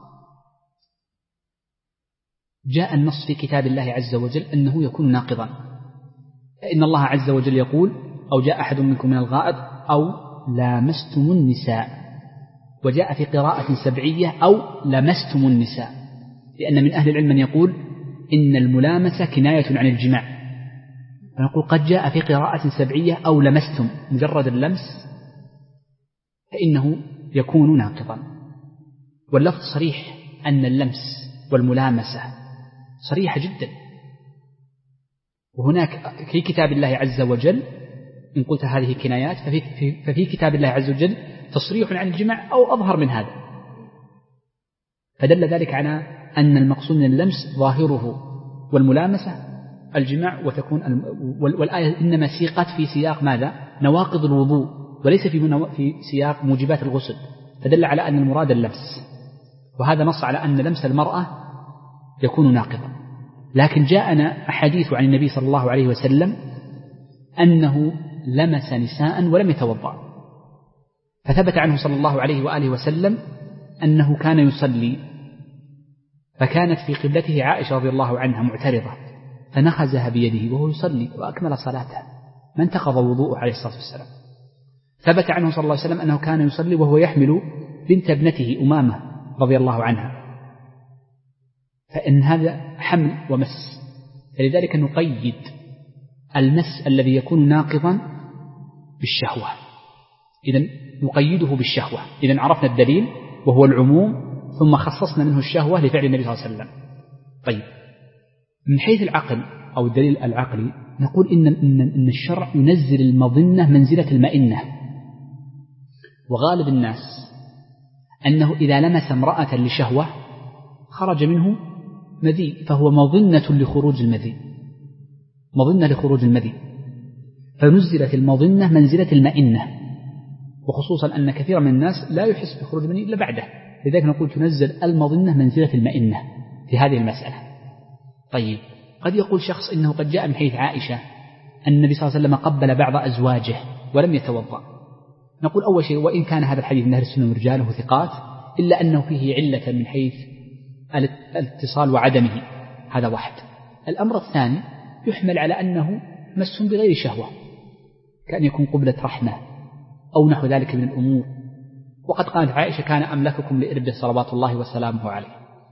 جاء النص في كتاب الله عز وجل أنه يكون ناقضا، فإن الله عز وجل يقول أو جاء أحد منكم من الغائط أو لامستم النساء. وجاء في قراءة سبعية أو لمستم النساء، لأن من أهل العلم من يقول إن الملامسة كناية عن الجماع، فنقول قد جاء في قراءة سبعية أو لمستم، مجرد اللمس فإنه يكون ناقضا. واللفظ صريح أن اللمس والملامسة صريحة جدا. وهناك في كتاب الله عز وجل إن قلت هذه كنايات ففي, في ففي كتاب الله عز وجل تصريح عن الجماع أو أظهر من هذا، فدل ذلك على أن المقصود من اللمس ظاهره والملامسة الجماع، وتكون والآية إنما سيقت في سياق ماذا؟ نواقض الوضوء، وليس في في سياق موجبات الغسل، فدل على أن المراد اللمس. وهذا نص على أن لمس المرأة يكون ناقضا. لكن جاءنا أحاديث عن النبي صلى الله عليه وسلم أنه لمس نساء ولم يتوضأ، فثبت عنه صلى الله عليه وآله وسلم أنه كان يصلي فكانت في قبلته عائشة رضي الله عنها معترضة فنخزها بيده وهو يصلي وأكمل صلاته، ما انتقض وضوءه عليه الصلاة والسلام. ثبت عنه صلى الله عليه وسلم أنه كان يصلي وهو يحمل بنت ابنته أمامة رضي الله عنها، فإن هذا حمل ومس، فلذلك نقيد المس الذي يكون ناقضا بالشهوة، إذن نقيده بالشهوة. إذن عرفنا الدليل وهو العموم، ثم خصصنا منه الشهوة لفعل النبي صلى الله عليه وسلم. طيب، من حيث العقل أو الدليل العقلي نقول إن, إن, إن الشرع ينزل المظنة منزلة المئنة، وغالب الناس أنه إذا لمس امرأة لشهوة خرج منه مذي، فهو مظنة لخروج المذي، مظنة لخروج المذي، فنزلت المظنة منزلة المئنة، وخصوصا أن كثير من الناس لا يحس بخروج المني إلا بعده، لذلك نقول تنزل المظنة منزلة المئنة في هذه المسألة. طيب، قد يقول شخص إنه قد جاء من حيث عائشة أن النبي صلى الله عليه وسلم قبل بعض أزواجه ولم يتوضأ. نقول أول شيء، وإن كان هذا الحديث من أهل السنة ورجاله ثقات، إلا أنه فيه علة من حيث الاتصال وعدمه، هذا واحد. الأمر الثاني يحمل على أنه مس بغير شهوة، كأن يكون قبلة رحمة أو نحو ذلك من الأمور. وقد قالت عائشة كان أملككم لإربه صلوات الله وسلامه عليه.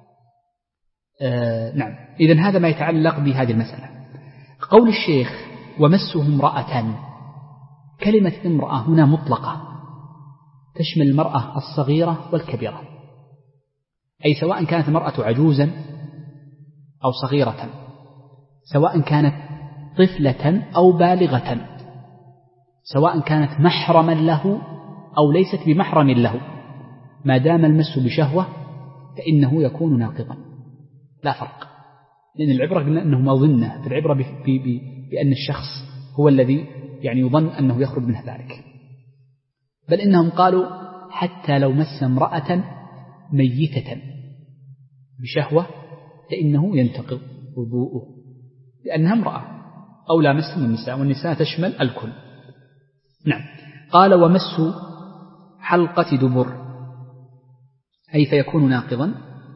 آه نعم، إذن هذا ما يتعلق بهذه المسألة. قول الشيخ ومسه امرأة، كلمة امرأة هنا مطلقة تشمل المرأة الصغيرة والكبيرة، أي سواء كانت المرأة عجوزا أو صغيرة، سواء كانت طفلة أو بالغة، سواء كانت محرما له أو ليست بمحرم له، ما دام المس بشهوة فإنه يكون ناقضا، لا فرق. لأن العبرة قلنا أنه مظنة، فالعبرة بأن الشخص هو الذي يعني يظن أنه يخرج منه ذلك. بل إنهم قالوا حتى لو مس امرأة ميتة بشهوة فإنه ينتقض وضوءه، لأنها امرأة، أو لا مس من النساء، والنساء تشمل الكل. نعم. قال ومس حلقة دبر، أي فيكون ناقضا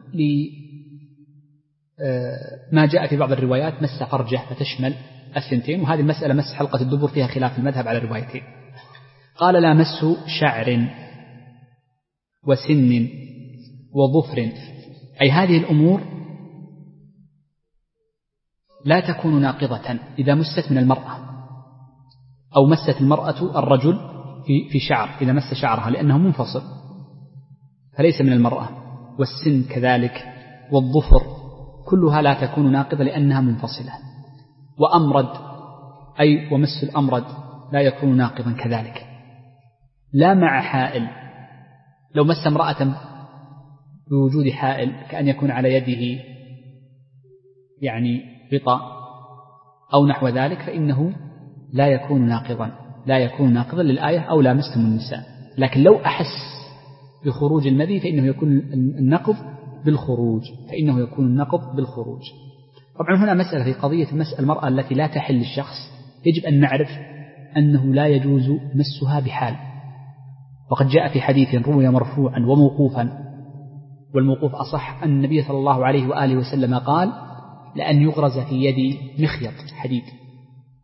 لما جاء في بعض الروايات مس فرجه فتشمل الثنتين، وهذه المسألة مس حلقة الدبر فيها خلاف المذهب على الروايتين. قال لا مس شعر وسن وظفر، أي هذه الأمور لا تكون ناقضة إذا مست من المرأة، أو مست المرأة الرجل في في شعر إذا مس شعرها، لأنه منفصل فليس من المرأة، والسن كذلك، والظفر كلها لا تكون ناقضة لأنها منفصلة. وأمرد، أي ومس الأمرد لا يكون ناقضا كذلك. لا مع حائل، لو مس امرأة بوجود حائل كأن يكون على يده يعني غطاء أو نحو ذلك فإنه لا يكون ناقضا، لا يكون ناقضا للآية أو لا مستم النساء. لكن لو أحس بخروج المذي فإنه يكون النقض بالخروج، فإنه يكون النقض بالخروج. طبعا هنا مسألة في قضية مس المرأة التي لا تحل للشخص، يجب أن نعرف أنه لا يجوز مسها بحال. وقد جاء في حديث روي مرفوعا وموقوفا، والموقوف أصح، أن النبي صلى الله عليه وآله وسلم قال لأن يغرز في يدي مخيط حديد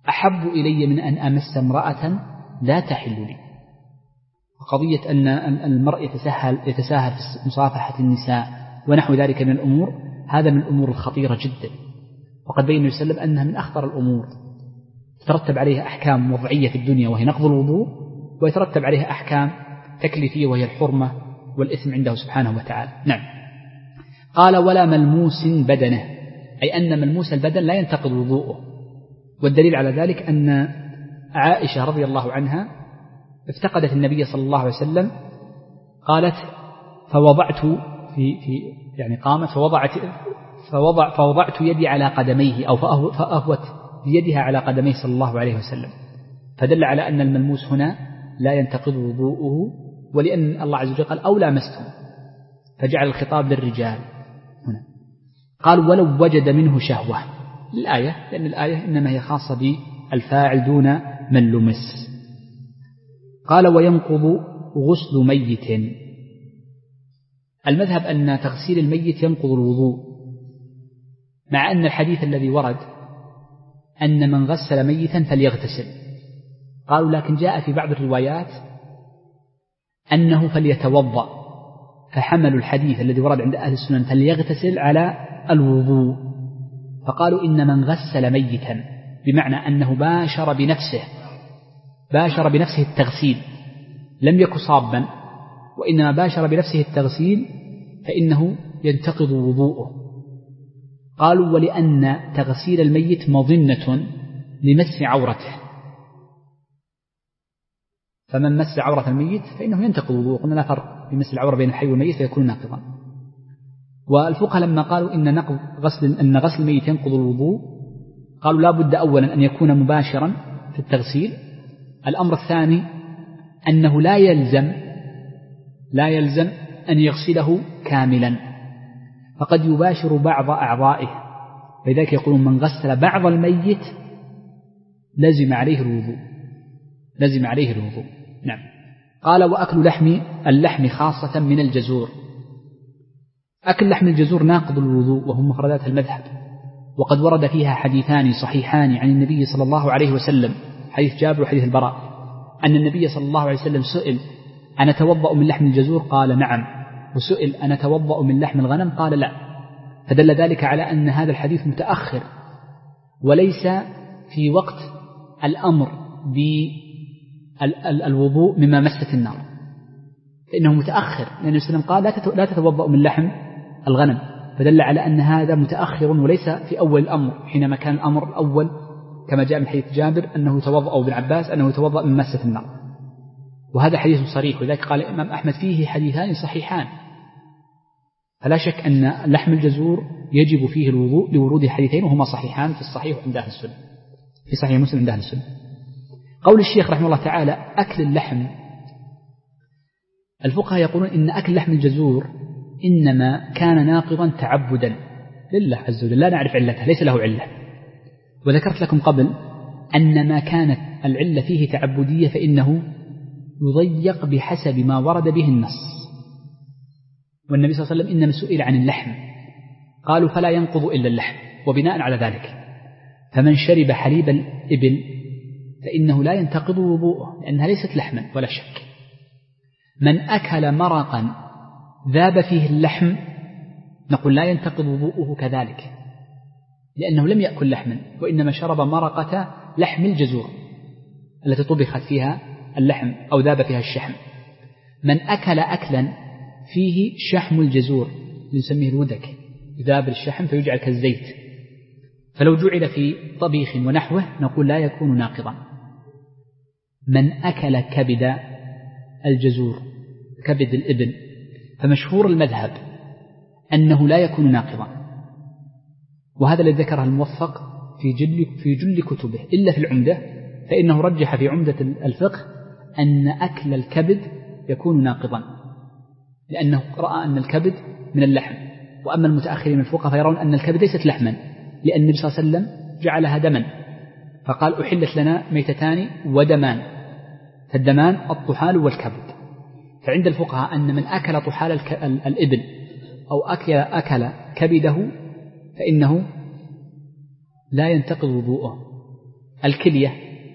أحب إلي من أن أمس امرأة لا تحل لي. قضية أن المرء يتساهل, يتساهل في مصافحة النساء ونحو ذلك من الأمور، هذا من الأمور الخطيرة جدا، وقد بين النبي صلى الله عليه وسلم أنها من أخطر الأمور ترتب عليها أحكام وضعية في الدنيا وهي نقض الوضوء، ويترتب عليها أحكام تكليفية وهي الحرمة والإثم عنده سبحانه وتعالى. نعم. قال ولا ملموس بدنه، أي أن ملموس البدن لا ينتقض وضوءه. والدليل على ذلك أن عائشة رضي الله عنها افتقدت النبي صلى الله عليه وسلم، قالت فوضعت في في يعني قامت فوضعت فوضع فوضعت يدي على قدميه أو فأهوت بيدها على قدميه صلى الله عليه وسلم، فدل على أن الملموس هنا لا ينتقض وضوءه، ولأن الله عز وجل قال أو لامستم، فجعل الخطاب للرجال هنا. قال ولو وجد منه شهوة الآية، لأن الآية إنما هي خاصة بالفاعل دون من لمس. قال وينقض غسل ميت، المذهب أن تغسيل الميت ينقض الوضوء، مع أن الحديث الذي ورد أن من غسل ميتا فليغتسل، قالوا لكن جاء في بعض الروايات أنه فليتوضأ، فحملوا الحديث الذي ورد عند أهل السنن فليغتسل على الوضوء، فقالوا إن من غسل ميتا بمعنى أنه باشر بنفسه باشر بنفسه التغسيل، لم يكن صابا وإنما باشر بنفسه التغسيل، فإنه ينتقض وضوءه. قالوا ولأن تغسيل الميت مظنة لمس عورته، فمن مس عورة الميت فإنه ينتقض وضوءه، قلنا لا فرق بمس العورة بين الحي والميت فيكون ناقضا. والفقهاء لما قالوا إن نقض غسل أن غسل الميت ينقض الوضوء، قالوا لا بد أولا أن يكون مباشرا في التغسيل. الأمر الثاني أنه لا يلزم لا يلزم أن يغسله كاملا، فقد يباشر بعض أعضائه، فلذلك يقولون من غسل بعض الميت لزم عليه الوضوء لزم عليه الوضوء. نعم. قال وأكل لحم اللحم خاصة من الجزور، أكل لحم الجزور ناقض الوضوء وهم مفردات المذهب، وقد ورد فيها حديثان صحيحان عن النبي صلى الله عليه وسلم، حديث جابر وحديث البراء، أن النبي صلى الله عليه وسلم سئل أنا أتوضأ من لحم الجزور؟ قال نعم، وسئل أنا أتوضأ من لحم الغنم؟ قال لا، فدل ذلك على أن هذا الحديث متأخر وليس في وقت الأمر بالوضوء مما مست النار، فإنه متأخر، لأن النبي صلى الله عليه وسلم قال لا تتوضأ من لحم الغنم، فدل على أن هذا متأخر وليس في أول الأمر، حينما كان الأمر الأول كما جاء من حديث جابر أنه توضأ، أو ابن عباس أنه توضأ من مسة النار، وهذا حديث صريح، ولذلك قال الإمام أحمد فيه حديثان صحيحان، فلا شك أن لحم الجزور يجب فيه الوضوء لورود حديثين وهما صحيحان في الصحيح عند أهل السنة، في صحيح مسلم عند أهل السنة. قول الشيخ رحمه الله تعالى أكل اللحم، الفقهاء يقولون إن أكل لحم الجزور إنما كان ناقضا تعبدا لله عز وجل، لا نعرف علته، ليس له علة، وذكرت لكم قبل أن ما كانت العلة فيه تعبدية فإنه يضيق بحسب ما ورد به النص، والنبي صلى الله عليه وسلم إنما سئل عن اللحم قالوا فلا ينقض إلا اللحم، وبناء على ذلك فمن شرب حليب الإبل فإنه لا ينتقض وضوءه لأنها ليست لحما ولا شك. من أكل مرقا ذاب فيه اللحم نقول لا ينتقض وضوءه كذلك، لأنه لم يأكل لحما وإنما شرب مرقة لحم الجزور التي طبخت فيها اللحم أو ذاب فيها الشحم. من أكل أكلا فيه شحم الجزور نسميه الودك، يذاب الشحم فيجعل كالزيت، فلو جعل في طبيخ ونحوه نقول لا يكون ناقضا. من أكل كبد الجزور كبد الإبل فمشهور المذهب أنه لا يكون ناقضا، وهذا الذي ذكره الموفق في جل, في جل كتبه إلا في العمدة، فإنه رجح في عمدة الفقه أن أكل الكبد يكون ناقضا، لأنه رأى أن الكبد من اللحم. وأما المتأخرين من الفقهاء فيرون أن الكبد ليست لحما، لأن النبي صلى الله عليه وسلم جعلها دما، فقال أحلت لنا ميتتان ودمان، فالدمان الطحال والكبد. فعند الفقهاء أن من أكل طحال الإبل أو أكل, أكل كبده فإنه لا ينتقض وضوءه، الكلية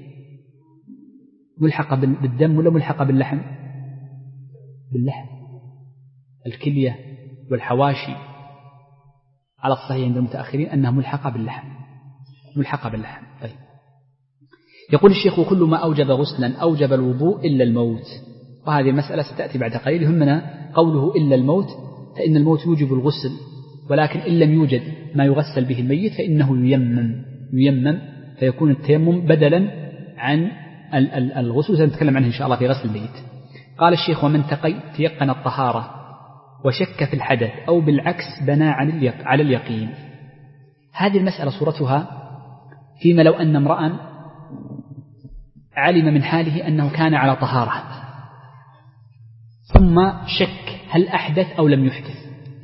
ملحقة بالدم ولا ملحقة باللحم؟ باللحم. الكلية والحواشي على الصحيح عند المتأخرين أنها ملحقة باللحم، ملحقة باللحم. طيب. يقول الشيخ: وكل ما أوجب غسلا أوجب الوضوء إلا الموت. وهذه المسألة ستأتي بعد قليل. يهمنا قوله إلا الموت، فإن الموت يوجب الغسل، ولكن إن لم يوجد ما يغسل به الميت فإنه ييمم ييمم فيكون التيمم بدلا عن الغسل، سنتكلم عنه إن شاء الله في غسل الميت. قال الشيخ: ومن تيقن الطهارة وشك في الحدث أو بالعكس بنى على اليقين. هذه المسألة صورتها فيما لو أن امرأ علم من حاله أنه كان على طهارة ثم شك هل أحدث أو لم يحدث،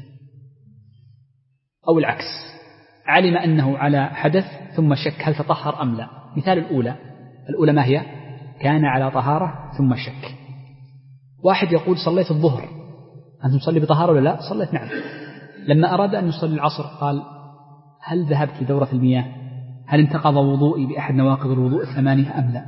أو العكس، علم أنه على حدث ثم شك هل تطهر أم لا. مثال الأولى الأولى ما هي؟ كان على طهارة ثم شك. واحد يقول: صليت الظهر، أنت تصلي بطهارة ولا لا؟ صليت نعم. لما أراد أن يصلي العصر قال: هل ذهبت لدورة المياه؟ هل انتقض وضوئي بأحد نواقض الوضوء الثمانية أم لا؟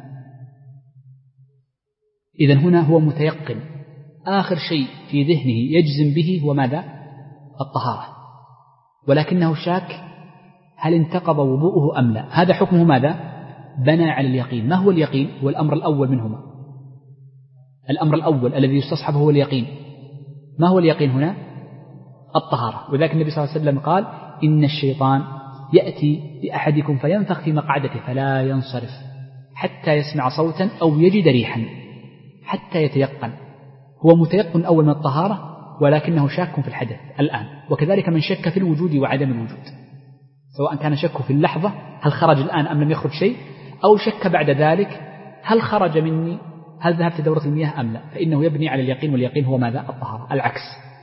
إذن هنا هو متيقن، آخر شيء في ذهنه يجزم به هو ماذا؟ الطهارة، ولكنه شاك هل انتقض وضوءه أم لا. هذا حكمه ماذا؟ بنى على اليقين. ما هو اليقين؟ هو الأمر الأول منهما. الأمر الأول الذي يستصحب هو اليقين. ما هو اليقين هنا؟ الطهارة. وذلك النبي صلى الله عليه وسلم قال: إن الشيطان يأتي لأحدكم فينفخ في مقعدته فلا ينصرف حتى يسمع صوتا أو يجد ريحا، حتى يتيقن. هو متيقن أول من الطهارة ولكنه شاك في الحدث الآن. وكذلك من شك في الوجود وعدم الوجود، سواء كان شك في اللحظة هل خرج الآن أم لم يخرج شيء، أو شك بعد ذلك هل خرج مني، هل ذهبت دورة المياه أم لا، فإنه يبني على اليقين، واليقين هو ماذا؟ الطهارة. العكس: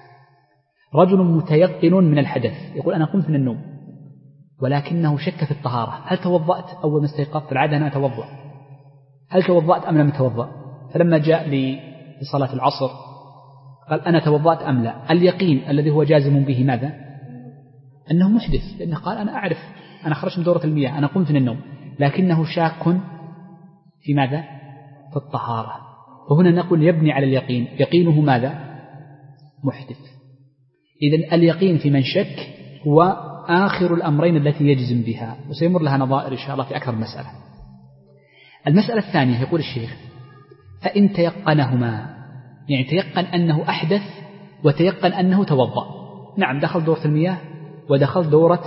رجل متيقن من الحدث يقول: أنا قمت من النوم ولكنه شك في الطهارة، هل توضأت أول ما استيقظت؟ العادة أنا أتوضأ، هل توضأت أم لم أتوضأ؟ فلما جاء لصلاة العصر قال: أنا توضأت أم لا. اليقين الذي هو جازم به ماذا؟ أنه محدث، لأنه قال: أنا أعرف أنا خرجت من دورة المياه، أنا قمت من النوم، لكنه شاك في ماذا؟ في الطهارة. وهنا نقول يبني على اليقين، يقينه ماذا؟ محدث. إذن اليقين في من شك هو آخر الأمرين التي يجزم بها، وسيمر لها نظائر إن شاء الله في أكثر مسألة. المسألة الثانية يقول الشيخ: فإن تيقنهما، يعني تيقن أنه أحدث وتيقن أنه توضأ. نعم، دخل دورة المياه ودخل دورة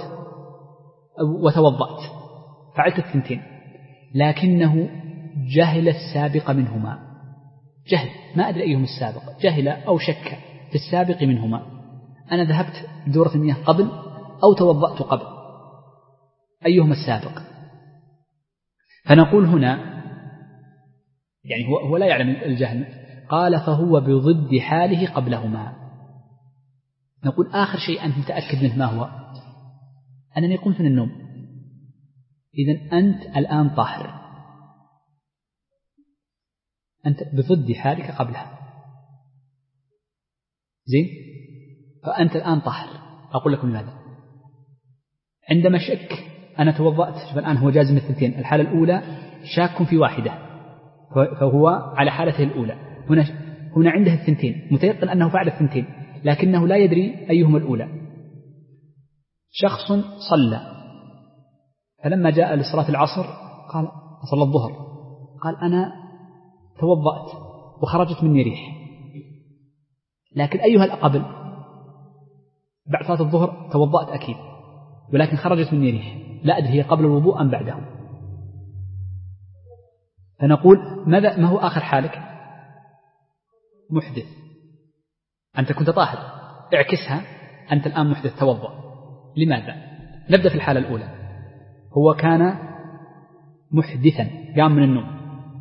وتوضأت، فعلت الثنتين، لكنه جهل السابق منهما. جهل، ما أدري أيهم السابق، جهل أو شك في السابق منهما. أنا ذهبت دورة المياه قبل أو توضأت قبل، أيهما السابق؟ فنقول هنا يعني هو, هو لا يعلم الجهل، قال: فهو بضد حاله قبلهما. نقول آخر شيء أنت متأكد منه ما هو؟ أنني قمت من النوم، إذن أنت الآن طاهر، أنت بضد حالك قبلها، زين؟ فأنت الآن طاهر. أقول لكم لماذا؟ عندما شك أنا توضأت، شوف الآن هو جازم الثنتين. الحالة الأولى شاك في واحدة فهو على حالته الأولى، هنا هنا عنده الثنتين، متيقن أنه فعل الثنتين لكنه لا يدري أيهما الأولى. شخص صلى، فلما جاء لصلاة العصر قال: صلى الظهر، قال: أنا توضأت وخرجت مني ريح، لكن أيها الأقبل؟ بعد صلاة الظهر توضأت أكيد، ولكن خرجت مني ريح، لا أدري هي قبل الوضوء أم بعده. فنقول ماذا ما هو آخر حالك؟ محدث. أنت كنت طاهر، اعكسها، أنت الآن محدث، توضأ. لماذا؟ نبدأ في الحالة الأولى. هو كان محدثا، قام من النوم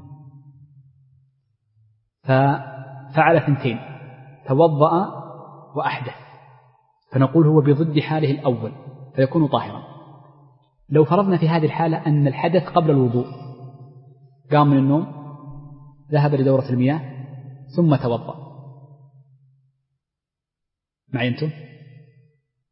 ففعل ثنتين، توضأ وأحدث، فنقول هو بضد حاله الأول فيكون طاهرا. لو فرضنا في هذه الحالة أن الحدث قبل الوضوء، قام من النوم، ذهب لدورة المياه ثم توضأ، معي أنتم؟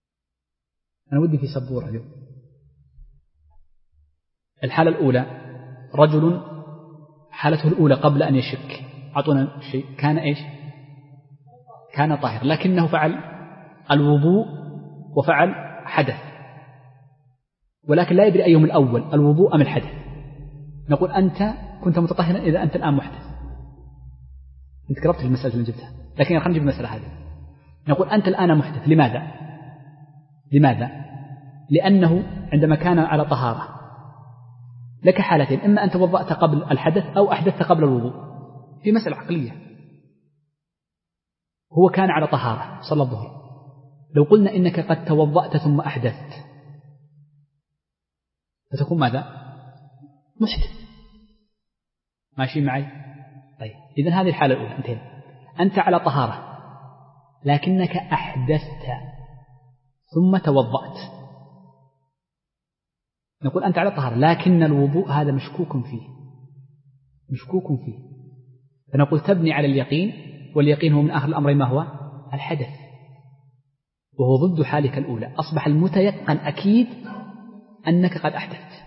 أنا ودي في سبورة اليوم. الحالة الأولى رجل حالته الأولى قبل أن يشك، أعطونا شيء، كان إيش؟ كان طاهر لكنه فعل الوضوء وفعل حدث، ولكن لا يدري أيهم الأول الوضوء أم الحدث. نقول أنت كنت متطهرا إذا أنت الآن محدث. أنت قربت المسألة اللي جبتها، لكن خلينا نجيب المسألة هذه. نقول أنت الآن محدث. لماذا؟ لماذا؟ لأنه عندما كان على طهارة لك حالتين، إما أن توضأت قبل الحدث أو أحدثت قبل الوضوء، في مسألة عقلية. هو كان على طهارة صلى الظهر، لو قلنا إنك قد توضأت ثم أحدثت فتكون ماذا؟ محدث. ماشي معي؟ طيب إذن هذه الحالة الأولى انتهينا. أنت على طهارة لكنك أحدثت ثم توضأت، نقول أنت على طهارة لكن الوضوء هذا مشكوك فيه، مشكوك فيه، فنقول تبني على اليقين، واليقين هو من آخر الأمر ما هو؟ الحدث، وهو ضد حالك الأولى. أصبح المتيقن أكيد أنك قد أحدثت.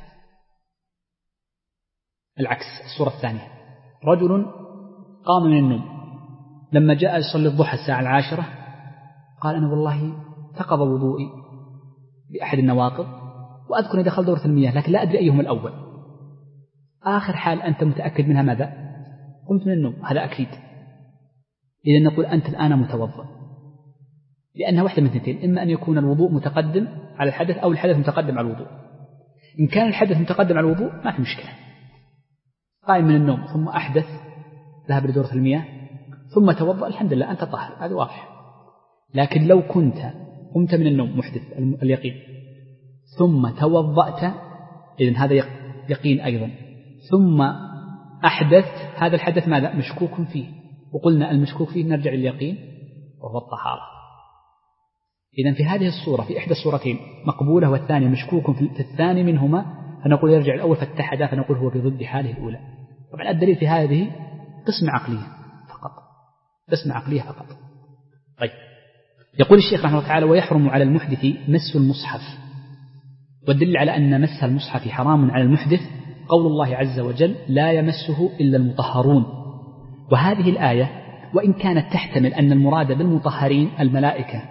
العكس الصورة الثانية، رجل قام من النوم لما جاء يصلي الضحى الساعة العاشرة قال أنا والله فقد وضوئي بأحد النواقض، وأذكر دخل دورة المياه لكن لا أدري أيهم الأول. آخر حال أنت متأكد منها ماذا؟ قمت من النوم، هذا أكيد. إذن نقول أنت الآن متوضأ، لأنها واحدة من اثنتين، إما أن يكون الوضوء متقدم على الحدث أو الحدث متقدم على الوضوء. إن كان الحدث متقدم على الوضوء ما في مشكلة، قائم من النوم ثم أحدث ذهب لدورة المياه ثم توضأ، الحمد لله أنت طاهر، هذا واضح. لكن لو كنت قمت من النوم محدث اليقين ثم توضأت، إذن هذا يقين أيضا، ثم أحدث، هذا الحدث ماذا؟ مشكوك فيه، وقلنا المشكوك فيه نرجع لليقين وهو الطهارة. إذن في هذه الصورة في إحدى الصورتين مقبولة والثانية مشكوك في الثاني منهما، فنقول يرجع الأول فاتحدا، فنقول هو بضد حاله الأولى. طبعا الدليل في هذه قسم عقلية فقط، قسم عقلية فقط. طيب يقول الشيخ رحمه الله تعالى ويحرم على المحدث مس المصحف، والدليل على أن مس المصحف حرام على المحدث قول الله عز وجل لا يمسه إلا المطهرون. وهذه الآية وإن كانت تحتمل أن المراد بالمطهرين الملائكة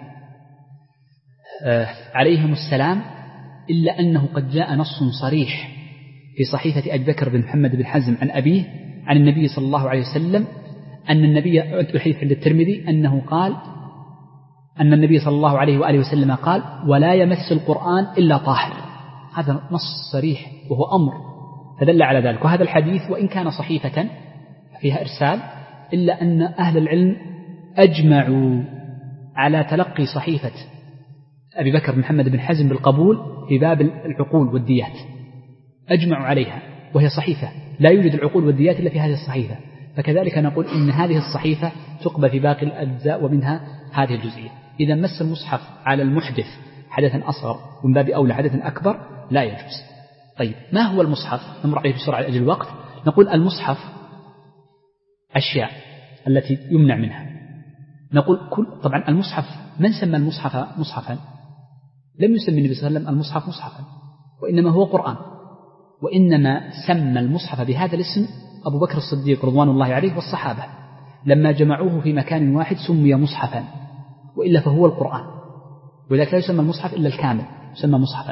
عليهم السلام، إلا أنه قد جاء نص صريح في صحيفة أبي بكر بن محمد بن حزم عن أبيه عن النبي صلى الله عليه وسلم أن النبي الحديث عند الترمذي أنه قال أن النبي صلى الله عليه وآله وسلم قال ولا يمس القرآن إلا طاهر. هذا نص صريح وهو أمر فدل على ذلك. وهذا الحديث وإن كان صحيفة فيها إرسال، إلا أن أهل العلم أجمعوا على تلقي صحيفة أبي بكر بن محمد بن حزم بالقبول في باب العقول والديات، أجمعوا عليها، وهي صحيفة لا يوجد العقول والديات إلا في هذه الصحيفة. فكذلك نقول إن هذه الصحيفة تقبل في باقي الأجزاء ومنها هذه الجزئية. إذا مس المصحف على المحدث حدثا أصغر ومن باب أولى حدثا أكبر لا يجوز. طيب ما هو المصحف؟ نمر عليه بسرعة لأجل الوقت. نقول المصحف أشياء التي يمنع منها. نقول كل طبعا المصحف، من سمى المصحف مصحفا؟ لم يسمي النبي صلى الله عليه وسلم المصحف مصحفا، وإنما هو قرآن. وإنما سمى المصحف بهذا الاسم أبو بكر الصديق رضوان الله عليه والصحابة لما جمعوه في مكان واحد سمي مصحفا، وإلا فهو القرآن، ولذلك لا يسمى المصحف إلا الكامل يسمى مصحفا.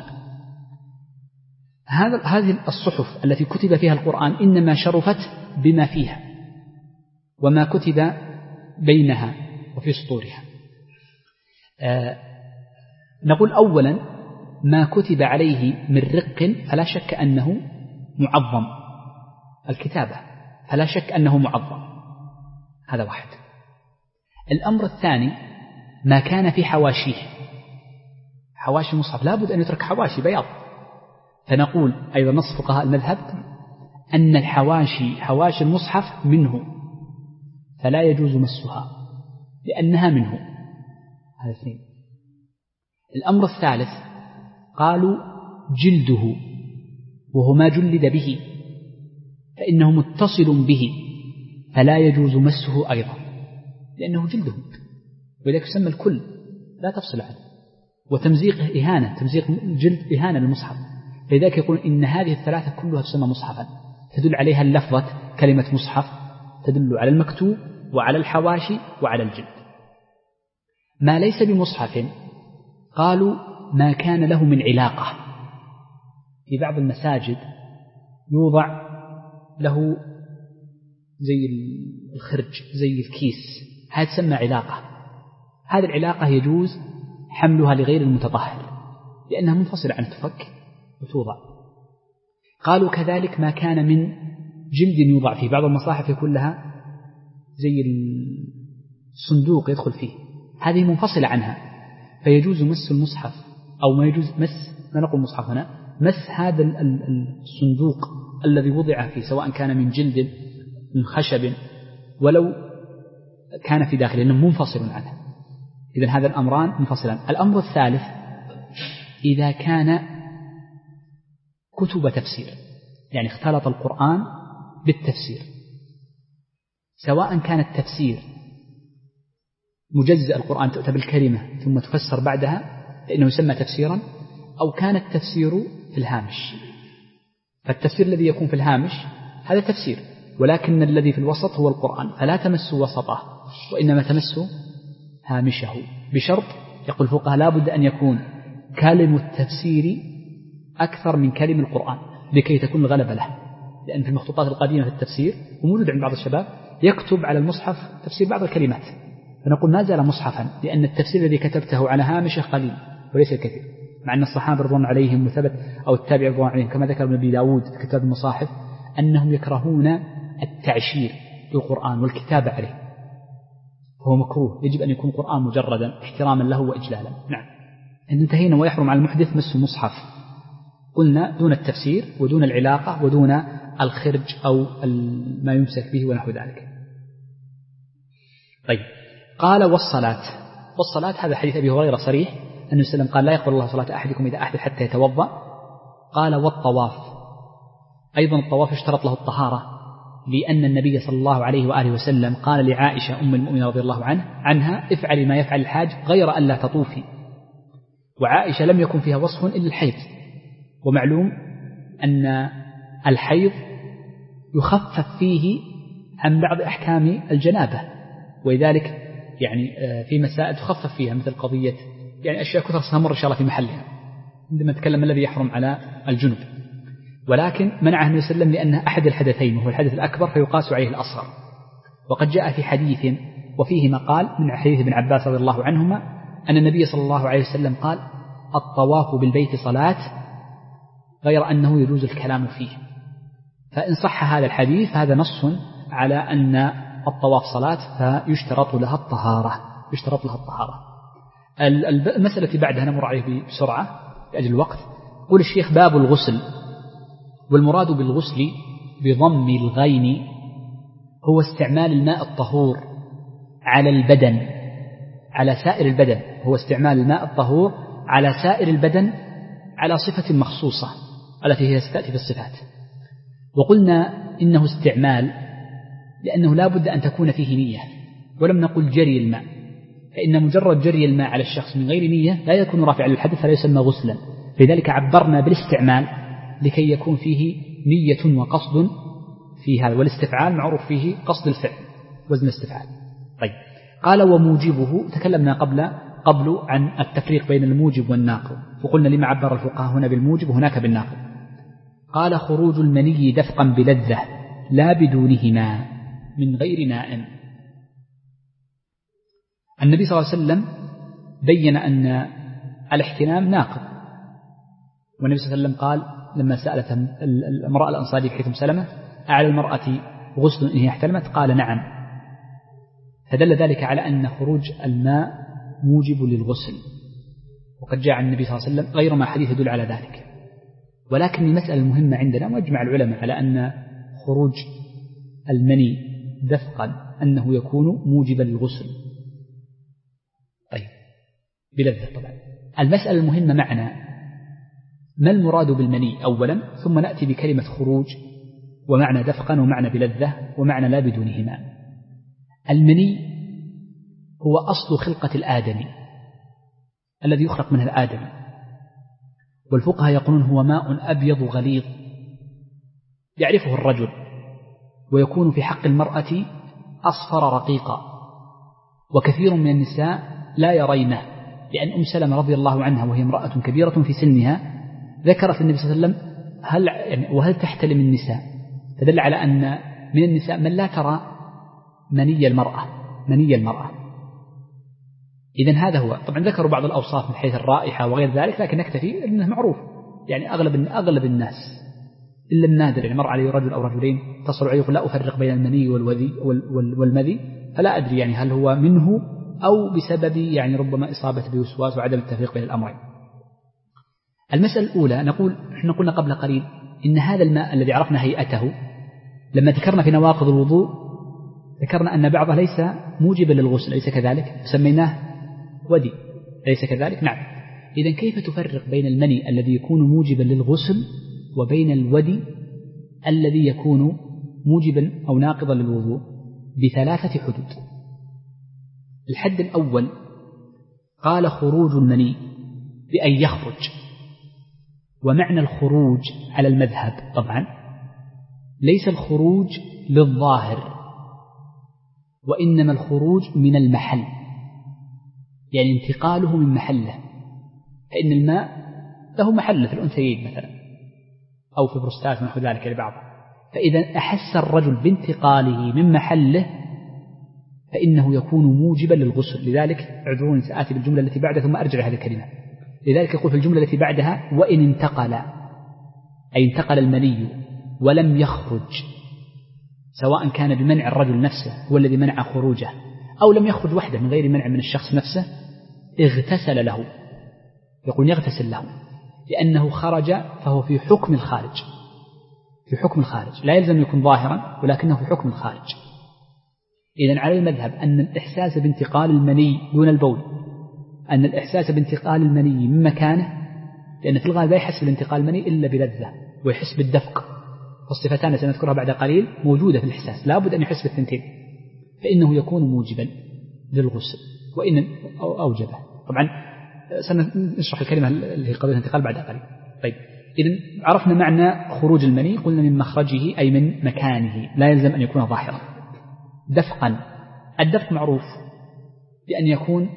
هذا هذه الصحف التي كتب فيها القرآن إنما شرفت بما فيها وما كتب بينها وفي سطورها. آه نقول أولا ما كتب عليه من رق فلا شك أنه معظم، الكتابة فلا شك أنه معظم، هذا واحد. الأمر الثاني ما كان في حواشيه، حواشي المصحف لابد أن يترك حواشي بياض، فنقول أيضا نص فقهاء المذهب أن الحواشي حواشي المصحف منه فلا يجوز مسها لأنها منه. هذا اثنين. الأمر الثالث قالوا جلده، وهو ما جلد به فإنه متصل به فلا يجوز مسه أيضا لأنه جلده، ولذلك يسمى الكل لا تفصل عنه. وتمزيقه إهانة، تمزيق الجلد إهانة للمصحف، فلذلك يقول إن هذه الثلاثة كلها تسمى مصحفا، تدل عليها اللفظة كلمة مصحف، تدل على المكتوب وعلى الحواشي وعلى الجلد. ما ليس بمصحف قالوا ما كان له من علاقة. في بعض المساجد يوضع له زي الخرج زي الكيس، هذا تسمى علاقة. هذه العلاقة يجوز حملها لغير المتطهر لأنها منفصلة عن تفك وتوضع. قالوا كذلك ما كان من جلد يوضع فيه، بعض المصاحف يكون لها زي الصندوق يدخل فيه، هذه منفصلة عنها، فيجوز مس المصحف أو ما يجوز مس، ما نقول مصحف هنا، مس هذا الصندوق الذي وضع فيه سواء كان من جلد من خشب ولو كان في داخله لأنه منفصل عنه. إذن هذا الأمران منفصلان. الأمر الثالث إذا كان كتب تفسير، يعني اختلط القرآن بالتفسير، سواء كان التفسير مجزء القرآن تؤتى بالكلمة ثم تفسر بعدها لأنه يسمى تفسيرا، أو كان التفسير في الهامش. فالتفسير الذي يكون في الهامش هذا تفسير، ولكن الذي في الوسط هو القرآن، فلا تمس وسطه وإنما تمس هامشه، بشرط يقول الفقهاء لا بد أن يكون كلم التفسير أكثر من كلم القرآن لكي تكون الغلبة له. لأن في المخطوطات القديمة في التفسير وموجود عند بعض الشباب يكتب على المصحف تفسير بعض الكلمات، فنقول ما زال مصحفا لأن التفسير الذي كتبته على هامشه قليل وليس الكثير، مع أن الصحابة رضوان عليهم وثبت أو التابع رضوان عليهم كما ذكر ابن أبي داود في كتاب المصاحف أنهم يكرهون التعشير للقرآن والكتابة عليه، فهو مكروه، يجب أن يكون قرآن مجردا احتراما له وإجلالا. نعم. إن انتهينا ويحرم على المحدث مس المصحف، قلنا دون التفسير ودون العلاقة ودون الخرج أو ما يمسك به ونحو ذلك. طيب، قال والصلاة. والصلاة هذا حديث أبي هريرة صريح أنه وسلم قال لا يقبل الله صلاة أحدكم إذا أحدث حتى يتوضأ. قال والطواف، أيضا الطواف اشترط له الطهارة، لأن النبي صلى الله عليه وآله وسلم قال لعائشة أم المؤمنين رضي الله عنه عنها افعلي ما يفعل الحاج غير أن لا تطوفي. وعائشة لم يكن فيها وصف إلا الحيض، ومعلوم أن الحيض يخفف فيه عن بعض أحكام الجنابة، ولذلك يعني في مسائل تخفف فيها مثل قضية يعني أشياء كثر سنمر إن شاء الله في محلها عندما نتكلم الذي يحرم على الجنب، ولكن منعه النبي صلى الله عليه وسلم لأنه أحد الحدثين وهو الحدث الأكبر فيقاس عليه الأصغر. وقد جاء في حديث وفيه مقال من حديث ابن عباس رضي الله عنهما أن النبي صلى الله عليه وسلم قال الطواف بالبيت صلاة غير أنه يجوز الكلام فيه. فإن صح هذا الحديث هذا نص على أن الطواف صلاة فيشترط لها الطهارة، يشترط لها الطهارة. المسألة التي بعدها نمر عليه بسرعة لأجل الوقت. قول الشيخ باب الغسل، والمراد بالغسل بضم الغين هو استعمال الماء الطهور على البدن، على سائر البدن، هو استعمال الماء الطهور على سائر البدن على صفة مخصوصة التي هي ستأتي في الصفات. وقلنا إنه استعمال لأنه لا بد أن تكون فيه نية، ولم نقل جري الماء، فإن مجرد جري الماء على الشخص من غير نية لا يكون رافعا للحدث فلا يسمى غسلا، لذلك عبرنا بالاستعمال لكي يكون فيه نية وقصد في هذا، والاستفعال معروف فيه قصد الفعل وزن استفعال. طيب، قال وموجبه، تكلمنا قبل قبل عن التفريق بين الموجب والناقض، فقلنا لما عبر الفقهاء هنا بالموجب وهناك بالناقض. قال خروج المني دفقا بلذة لا بدونهما من غير نائم. النبي صلى الله عليه وسلم بين أن الاحتلام ناقض، والنبي صلى الله عليه وسلم قال لما سألت المرأة الأنصارية حيثم سلمة أعلى المرأة غسل إن هي احتلمت؟ قال نعم، فدل ذلك على أن خروج الماء موجب للغسل، وقد جاء عن النبي صلى الله عليه وسلم غير ما حديث يدل على ذلك. ولكن المسألة المهمة عندنا ويجمع العلماء على أن خروج المني دفقا أنه يكون موجبا للغسل، طيب بلذة طبعا. المسألة المهمة معنا ما المراد بالمني أولا، ثم نأتي بكلمة خروج ومعنى دفقا ومعنى بلذة ومعنى لا بدونهما. المني هو أصل خلقة الآدمي الذي يخلق منه الآدمي، والفقهاء يقولون هو ماء أبيض غليظ يعرفه الرجل ويكون في حق المرأة أصفر رقيقا، وكثير من النساء لا يرينه، لأن أم سلمة رضي الله عنها وهي امرأة كبيرة في سنها ذكرت النبي صلى الله عليه وسلم هل يعني وهل تحتلم النساء، فدل على أن من النساء من لا ترى مني المرأة مني المرأة إذن هذا هو. طبعا ذكروا بعض الأوصاف من حيث الرائحة وغير ذلك، لكن نكتفي أنه معروف، يعني أغلب أغلب الناس إلا النادر، يعني مر عليه رجل أو رجلين تصل عليه يقول لا أفرق بين المني والوذي والمذي، فلا أدري يعني هل هو منه أو بسبب يعني ربما إصابة بوسواس وعدم التفريق بين الأمرين. المسألة الأولى نقول إحنا قلنا قبل قليل إن هذا الماء الذي عرفنا هيئته لما ذكرنا في نواقض الوضوء ذكرنا أن بعضه ليس موجبا للغسل، ليس كذلك؟ سميناه ودي، ليس كذلك؟ نعم. إذن كيف تفرق بين المني الذي يكون موجبا للغسل وبين الودي الذي يكون موجبا أو ناقضا للوضوء؟ بثلاثة حدود. الحد الأول قال خروج المني بأن يخرج، ومعنى الخروج على المذهب طبعا ليس الخروج للظاهر، وإنما الخروج من المحل، يعني انتقاله من محله، فإن الماء له محل في الأنثيين مثلا أو في بروستات ونحو ذلك لبعض، فإذا أحس الرجل بانتقاله من محله فإنه يكون موجبا للغسل. لذلك اعذروني سآتي بالجملة التي بعدها ثم أرجع هذه الكلمة. لذلك يقول في الجملة التي بعدها وإن انتقل، أي انتقل المني ولم يخرج، سواء كان بمنع الرجل نفسه هو الذي منع خروجه أو لم يخرج وحده من غير منع من الشخص نفسه، اغتسل له، يقول يغتسل له، لأنه خرج فهو في حكم الخارج، في حكم الخارج لا يلزم يكون ظاهرا ولكنه في حكم الخارج. إذن على المذهب أن الإحساس بانتقال المني دون البول، أن الإحساس بانتقال المني من مكانه، لأن في الغالب لا يحس بانتقال المني إلا بلذة ويحس بالدفق، والصفتان سنذكرها بعد قليل موجودة في الإحساس، لا بد أن يحس بالثنتين، فإنه يكون موجبا للغسل وإن أوجبه. طبعا سنشرح الكلمة اللي هي قضية الانتقال بعد قليل. طيب، إذن عرفنا معنى خروج المني، قلنا من مخرجه أي من مكانه، لا يلزم أن يكون ظاهرا. دفقا، الدفق معروف بأن يكون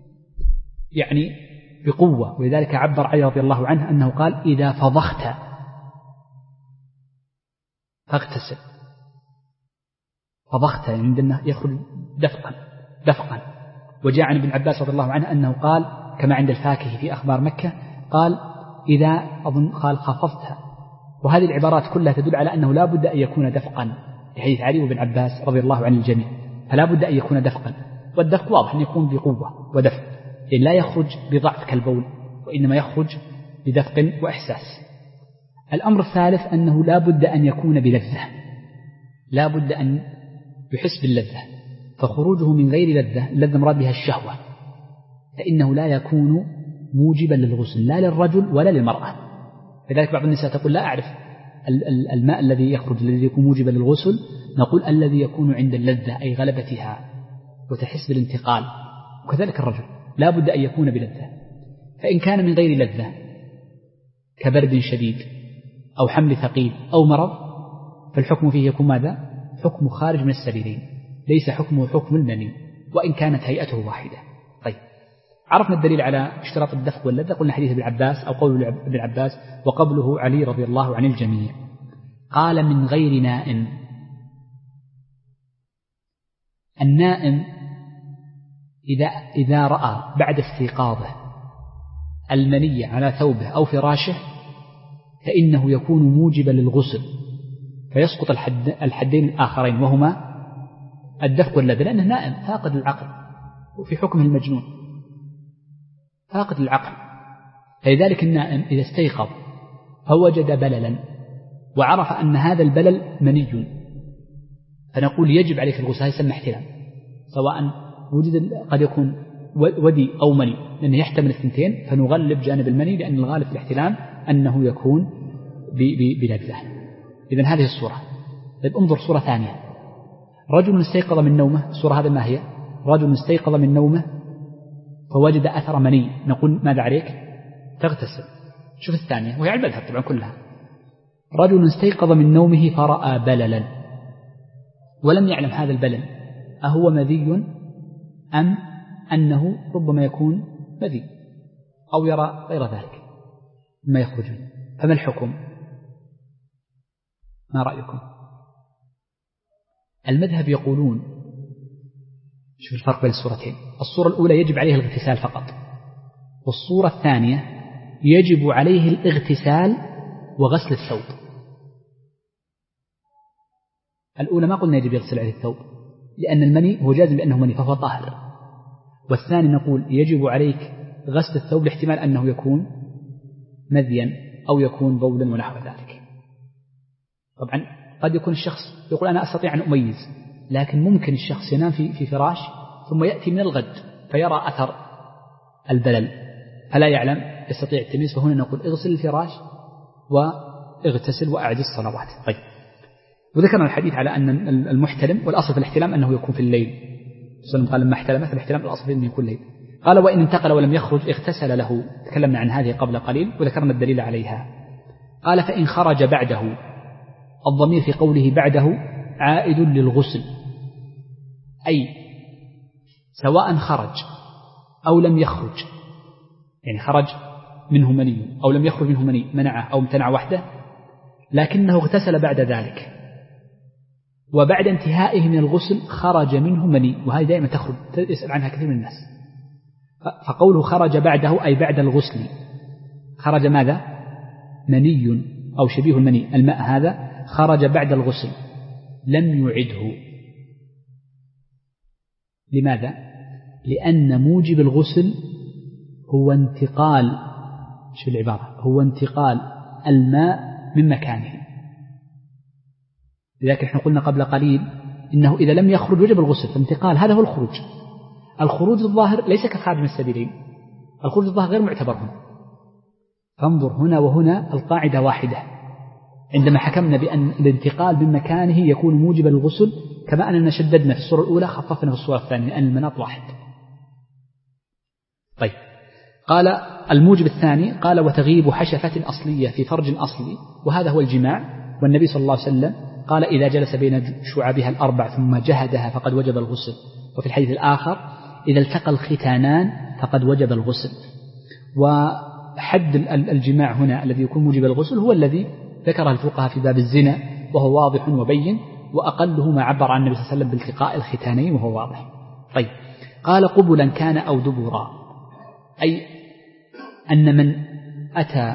يعني بقوة، ولذلك عبر علي رضي الله عنه أنه قال إذا فضخت فاغتسل. فضخت يعني عندنا يخرج دفقا دفقا. وجاء عن ابن عباس رضي الله عنه أنه قال كما عند الفاكهي في أخبار مكة، قال إذا أظن قال خفضت. وهذه العبارات كلها تدل على أنه لا بد أن يكون دفقا، لحديث علي وابن عباس رضي الله عن الجميع، فلا بد أن يكون دفقا. والدفق واضح أن يكون بقوة ودفق، يعني لا يخرج بضعف كالبول، وإنما يخرج بدفق وإحساس. الأمر الثالث أنه لا بد أن يكون بلذة، لا بد أن يحس باللذة، فخروجه من غير لذة، اللذة مراد بها الشهوة، فإنه لا يكون موجبا للغسل لا للرجل ولا للمرأة. لذلك بعض النساء تقول لا أعرف الماء الذي يخرج الذي يكون موجبا للغسل، نقول الذي يكون عند اللذة أي غلبتها وتحس بالانتقال، وكذلك الرجل لا بد أن يكون بلذة. فإن كان من غير لذة كبرد شديد أو حمل ثقيل أو مرض، فالحكم فيه يكون ماذا؟ حكم خارج من السبيلين، ليس حكمه حكم المني وإن كانت هيئته واحدة. طيب، عرفنا الدليل على اشتراط الدفق واللذة، قلنا حديث ابن عباس أو قول ابن عباس وقبله علي رضي الله عن الجميع. قال من غير نائم. النائم إذا, إذا رأى بعد استيقاظه المني على ثوبه أو فراشه فإنه يكون موجبا للغسل، فيسقط الحد الحدين الآخرين وهما الدفق واللذة، لأنه نائم فاقد العقل وفي حكمه المجنون فاقد العقل. فلذلك النائم إذا استيقظ فوجد بللا وعرف أن هذا البلل مني، فنقول يجب عليك الغسل، هذا يسمى احتلام، سواء وجد قد يكون ودي أو مني، لأنه يحتمل الثنتين، فنغلب جانب المني لأن الغالب في الاحتلام أنه يكون بلذة. إذن هذه الصورة. طيب، انظر صورة ثانية. رجل استيقظ من نومه، الصورة هذا ما هي؟ رجل استيقظ من نومه فوجد أثر مني، نقول ماذا عليك؟ تغتسل. شوف الثانية وهي على المذهب طبعا كلها. رجل استيقظ من نومه فرأى بللا ولم يعلم هذا البلل أهو مذي أم أنه ربما يكون مذي أو يرى غير ذلك ما يخرج منه، فما الحكم؟ ما رأيكم؟ المذهب يقولون شوف الفرق بين الصورتين، الصورة الأولى يجب عليه الاغتسال فقط، والصورة الثانية يجب عليه الاغتسال وغسل الثوب. الأولى ما قلنا يجب يغسل عليه الثوب لأن المني هو جازم بأنه مني فهو طاهر، والثاني نقول يجب عليك غسل الثوب لاحتمال أنه يكون مذيا أو يكون بولا ونحو ذلك. طبعا قد يكون الشخص يقول أنا أستطيع أن أميز، لكن ممكن الشخص ينام في في فراش ثم يأتي من الغد فيرى أثر البلل فلا يعلم يستطيع التمييز، فهنا نقول اغسل الفراش واغتسل وأعد الصلوات. طيب، وذكرنا الحديث على أن المحتلم والأصل في الاحتلام أنه يكون في الليل، وسلم قال لما احتلم في الاحتلام الأصل في أنه يكون الليل. قال وإن انتقل ولم يخرج اغتسل له، تكلمنا عن هذه قبل قليل وذكرنا الدليل عليها. قال فإن خرج بعده، الضمير في قوله بعده عائد للغسل، أي سواء خرج أو لم يخرج، يعني خرج منه مني أو لم يخرج منه مني، منعه أو امتنع وحده، لكنه اغتسل بعد ذلك وبعد انتهائه من الغسل خرج منه مني، وهذه دائما تخرج يسأل عنها كثير من الناس. فقوله خرج بعده أي بعد الغسل، خرج ماذا؟ مني أو شبيه المني، الماء هذا خرج بعد الغسل لم يعده. لماذا؟ لأن موجب الغسل هو انتقال، شو العبارة؟ هو انتقال الماء من مكانه. لذلك احنا قلنا قبل قليل إنه إذا لم يخرج وجب الغسل، فانتقال هذا هو الخروج. الخروج الظاهر ليس كخارج من السبيلين، الخروج الظاهر غير معتبر هنا. فانظر هنا وهنا القاعدة واحدة، عندما حكمنا بأن الانتقال من مكانه يكون موجبا للغسل، كما أننا شددنا في الصورة الأولى خففنا في الصورة الثانية لأن المناط واحد. طيب، قال الموجب الثاني قال وتغيب حشفة أصلية في فرج أصلي، وهذا هو الجماع، والنبي صلى الله عليه وسلم قال إذا جلس بين شعبها الأربع ثم جهدها فقد وجب الغسل. وفي الحديث الآخر إذا التقى الختانان فقد وجب الغسل. وحد الجماع هنا الذي يكون موجب الغسل هو الذي ذكره الفقهاء في باب الزنا، وهو واضح وبين، وأقله ما عبر عن النبي صلى الله عليه وسلم بالتقاء الختانين وهو واضح. طيب، قال قبلا كان أو دبرا، أي أن من أتى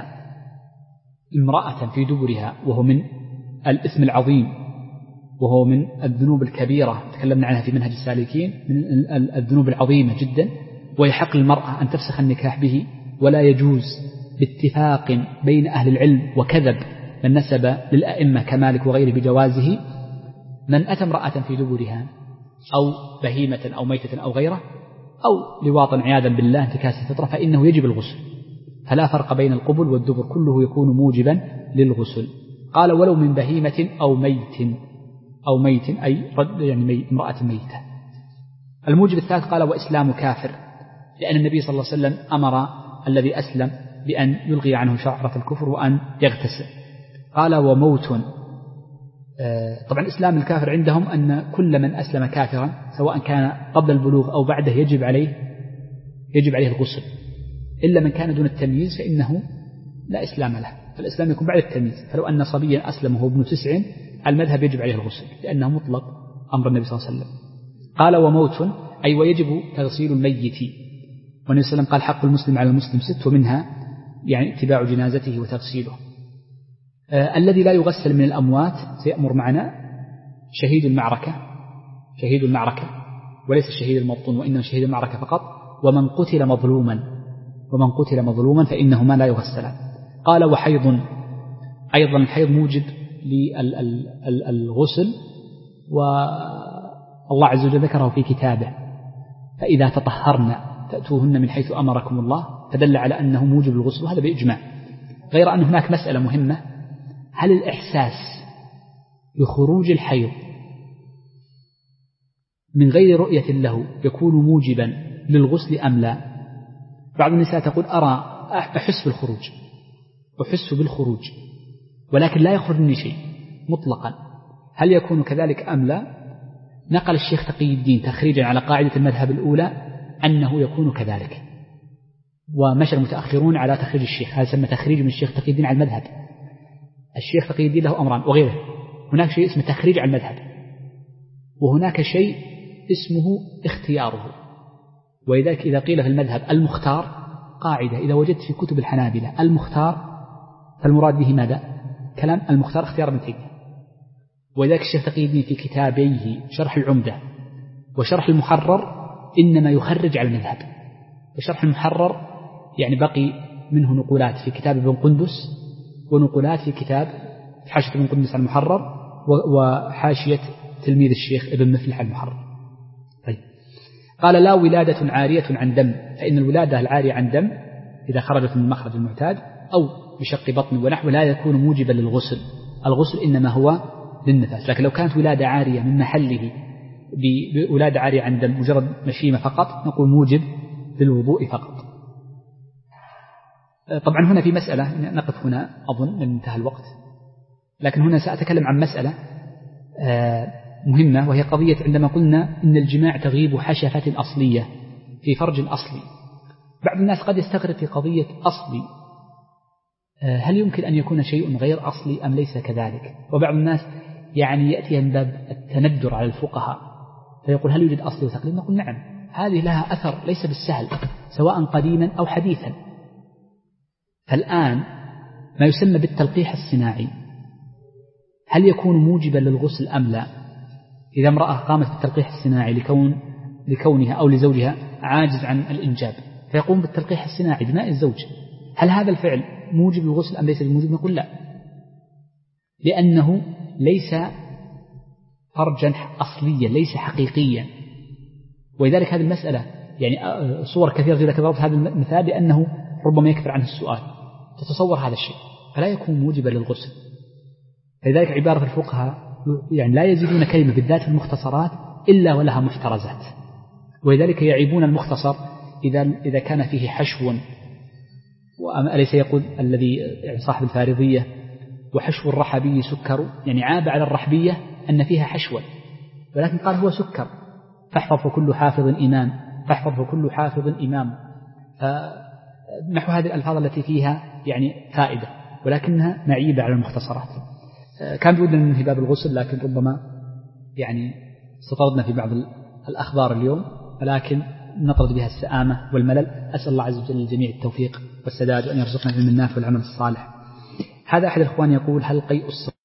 امرأة في دبرها وهو من الإثم العظيم وهو من الذنوب الكبيرة، تكلمنا عنها في منهج السالكين، من الذنوب العظيمة جدا، ويحق للمرأة أن تفسخ النكاح به، ولا يجوز باتفاق بين أهل العلم وكذب من نسب للأئمة كمالك وغيره بجوازه. من أتى امرأة في دبرها أو بهيمة أو ميتة أو غيره أو لواطا عياذا بالله انتكاس الفطرة فإنه يجب الغسل، فلا فرق بين القبل والدبر، كله يكون موجبا للغسل. قال ولو من بهيمة أو ميت، أو ميت أي يعني مي امرأة ميتة. الموجب الثالث قال وإسلام كافر، لأن النبي صلى الله عليه وسلم أمر الذي أسلم بأن يلغي عنه شعرة الكفر وأن يغتسل. قال وموت، طبعا إسلام الكافر عندهم أن كل من أسلم كافرا سواء كان قبل البلوغ أو بعده يجب عليه يجب عليه الغسل، إلا من كان دون التمييز فإنه لا إسلام له، فالإسلام يكون بعد التمييز. فلو أن صبيا أسلم وهو ابن تسع المذهب يجب عليه الغسل لأنه مطلق أمر النبي صلى الله عليه وسلم. قال وموت أي ويجب تغسيل الميت، والنبي صلى الله عليه وسلم قال حق المسلم على المسلم ست، ومنها يعني اتباع جنازته وتغسيله. آه الذي لا يغسل من الأموات سيأمر معنا شهيد المعركة، شهيد المعركة وليس الشهيد المبطون، وإنما شهيد المعركة فقط، ومن قتل مظلوما، ومن قتل مظلوما فإنهما لا يغسلان. قال وحيض، أيضا الحيض موجب للغسل، والله عز وجل ذكره في كتابه فإذا تطهرن تأتوهن من حيث أمركم الله، فدل على أنه موجب الغسل، وهذا بإجماع. غير أن هناك مسألة مهمة، هل الإحساس بخروج الحيض من غير رؤية له يكون موجبا للغسل أم لا؟ بعض النساء تقول أرى أحس بالخروج أحس بالخروج ولكن لا يخرج مني شيء مطلقا، هل يكون كذلك أم لا؟ نقل الشيخ تقي الدين تخريجا على قاعدة المذهب الأولى أنه يكون كذلك، ومشى المتأخرون على تخريج الشيخ، هذا سمى تخريج من الشيخ تقي الدين على المذهب. الشيخ تقي الدين له أمران وغيره، هناك شيء اسمه تخريج على المذهب، وهناك شيء اسمه اختياره. ولذلك إذا قيل في المذهب المختار قاعدة، إذا وجدت في كتب الحنابلة المختار فالمراد به ماذا؟ كلام المختار اختيار ابن تيمية. ولذلك الشيخ تقي الدين في كتابيه شرح العمدة وشرح المحرر إنما يخرج على المذهب. وشرح المحرر يعني بقي منه نقولات في كتاب ابن قندس، ونقولات في كتاب في حاشية ابن قندس على المحرر، وحاشية تلميذ الشيخ ابن مفلح المحرر. طيب. قال لا ولادة عارية عن دم، فإن الولادة العارية عن دم إذا خرجت من المخرج المعتاد أو بشق بطن ونحو لا يكون موجبا للغسل، الغسل إنما هو للنفاس. لكن لو كانت ولادة عارية من محله بولادة عارية عن دم مجرد مشيمة فقط نقول موجب للوضوء فقط. طبعا هنا في مسألة نقف هنا أظن من انتهى الوقت، لكن هنا سأتكلم عن مسألة مهمة، وهي قضية عندما قلنا إن الجماع تغيب حشفة أصلية في فرج أصلي. بعض الناس قد يستغرب في قضية أصلي، هل يمكن أن يكون شيء غير أصلي أم ليس كذلك؟ وبعض الناس يعني يأتي من باب التندر على الفقهاء فيقول هل يوجد أصلي وتقليد؟ نقول نعم، هذه لها أثر ليس بالسهل سواء قديما أو حديثا. فالآن ما يسمى بالتلقيح الصناعي هل يكون موجبا للغسل أم لا؟ إذا امرأة قامت بالتلقيح الصناعي لكون لكونها أو لزوجها عاجز عن الإنجاب فيقوم بالتلقيح الصناعي بماء الزوج، هل هذا الفعل موجب للغسل أم ليس بموجب؟ نقول لا، لأنه ليس فرجا أصليا ليس حقيقيا. ولذلك هذه المسألة يعني صور كثيرة جدا ضربت هذا المثال لأنه ربما يكثر عنه السؤال، تتصور هذا الشيء فلا يكون موجبا للغسل. لذلك عبارة الفقهاء يعني لا يزيدون كلمة بالذات في المختصرات إلا ولها محترزات، ولذلك يعيبون المختصر إذا إذا كان فيه حشو، وأليس يقول الذي صاحب الفارضية وحشو الرحبي سكر، يعني عاب على الرحبية أن فيها حشوا، ولكن قال هو سكر، فاحفظ فكل حافظ إمام، فاحفظ فكل حافظ إمام. نحو هذه الألفاظ التي فيها يعني فائدة ولكنها معيبة على المختصرات. كان بودنا من باب الغسل لكن ربما يعني استطردنا في بعض الأخبار اليوم، ولكن نطرد بها السآمة والملل. أسأل الله عز وجل للجميع التوفيق والسداد وأن يرزقنا العلم النافع والعمل الصالح. هذا أحد الإخوان يقول هل قيء الصغير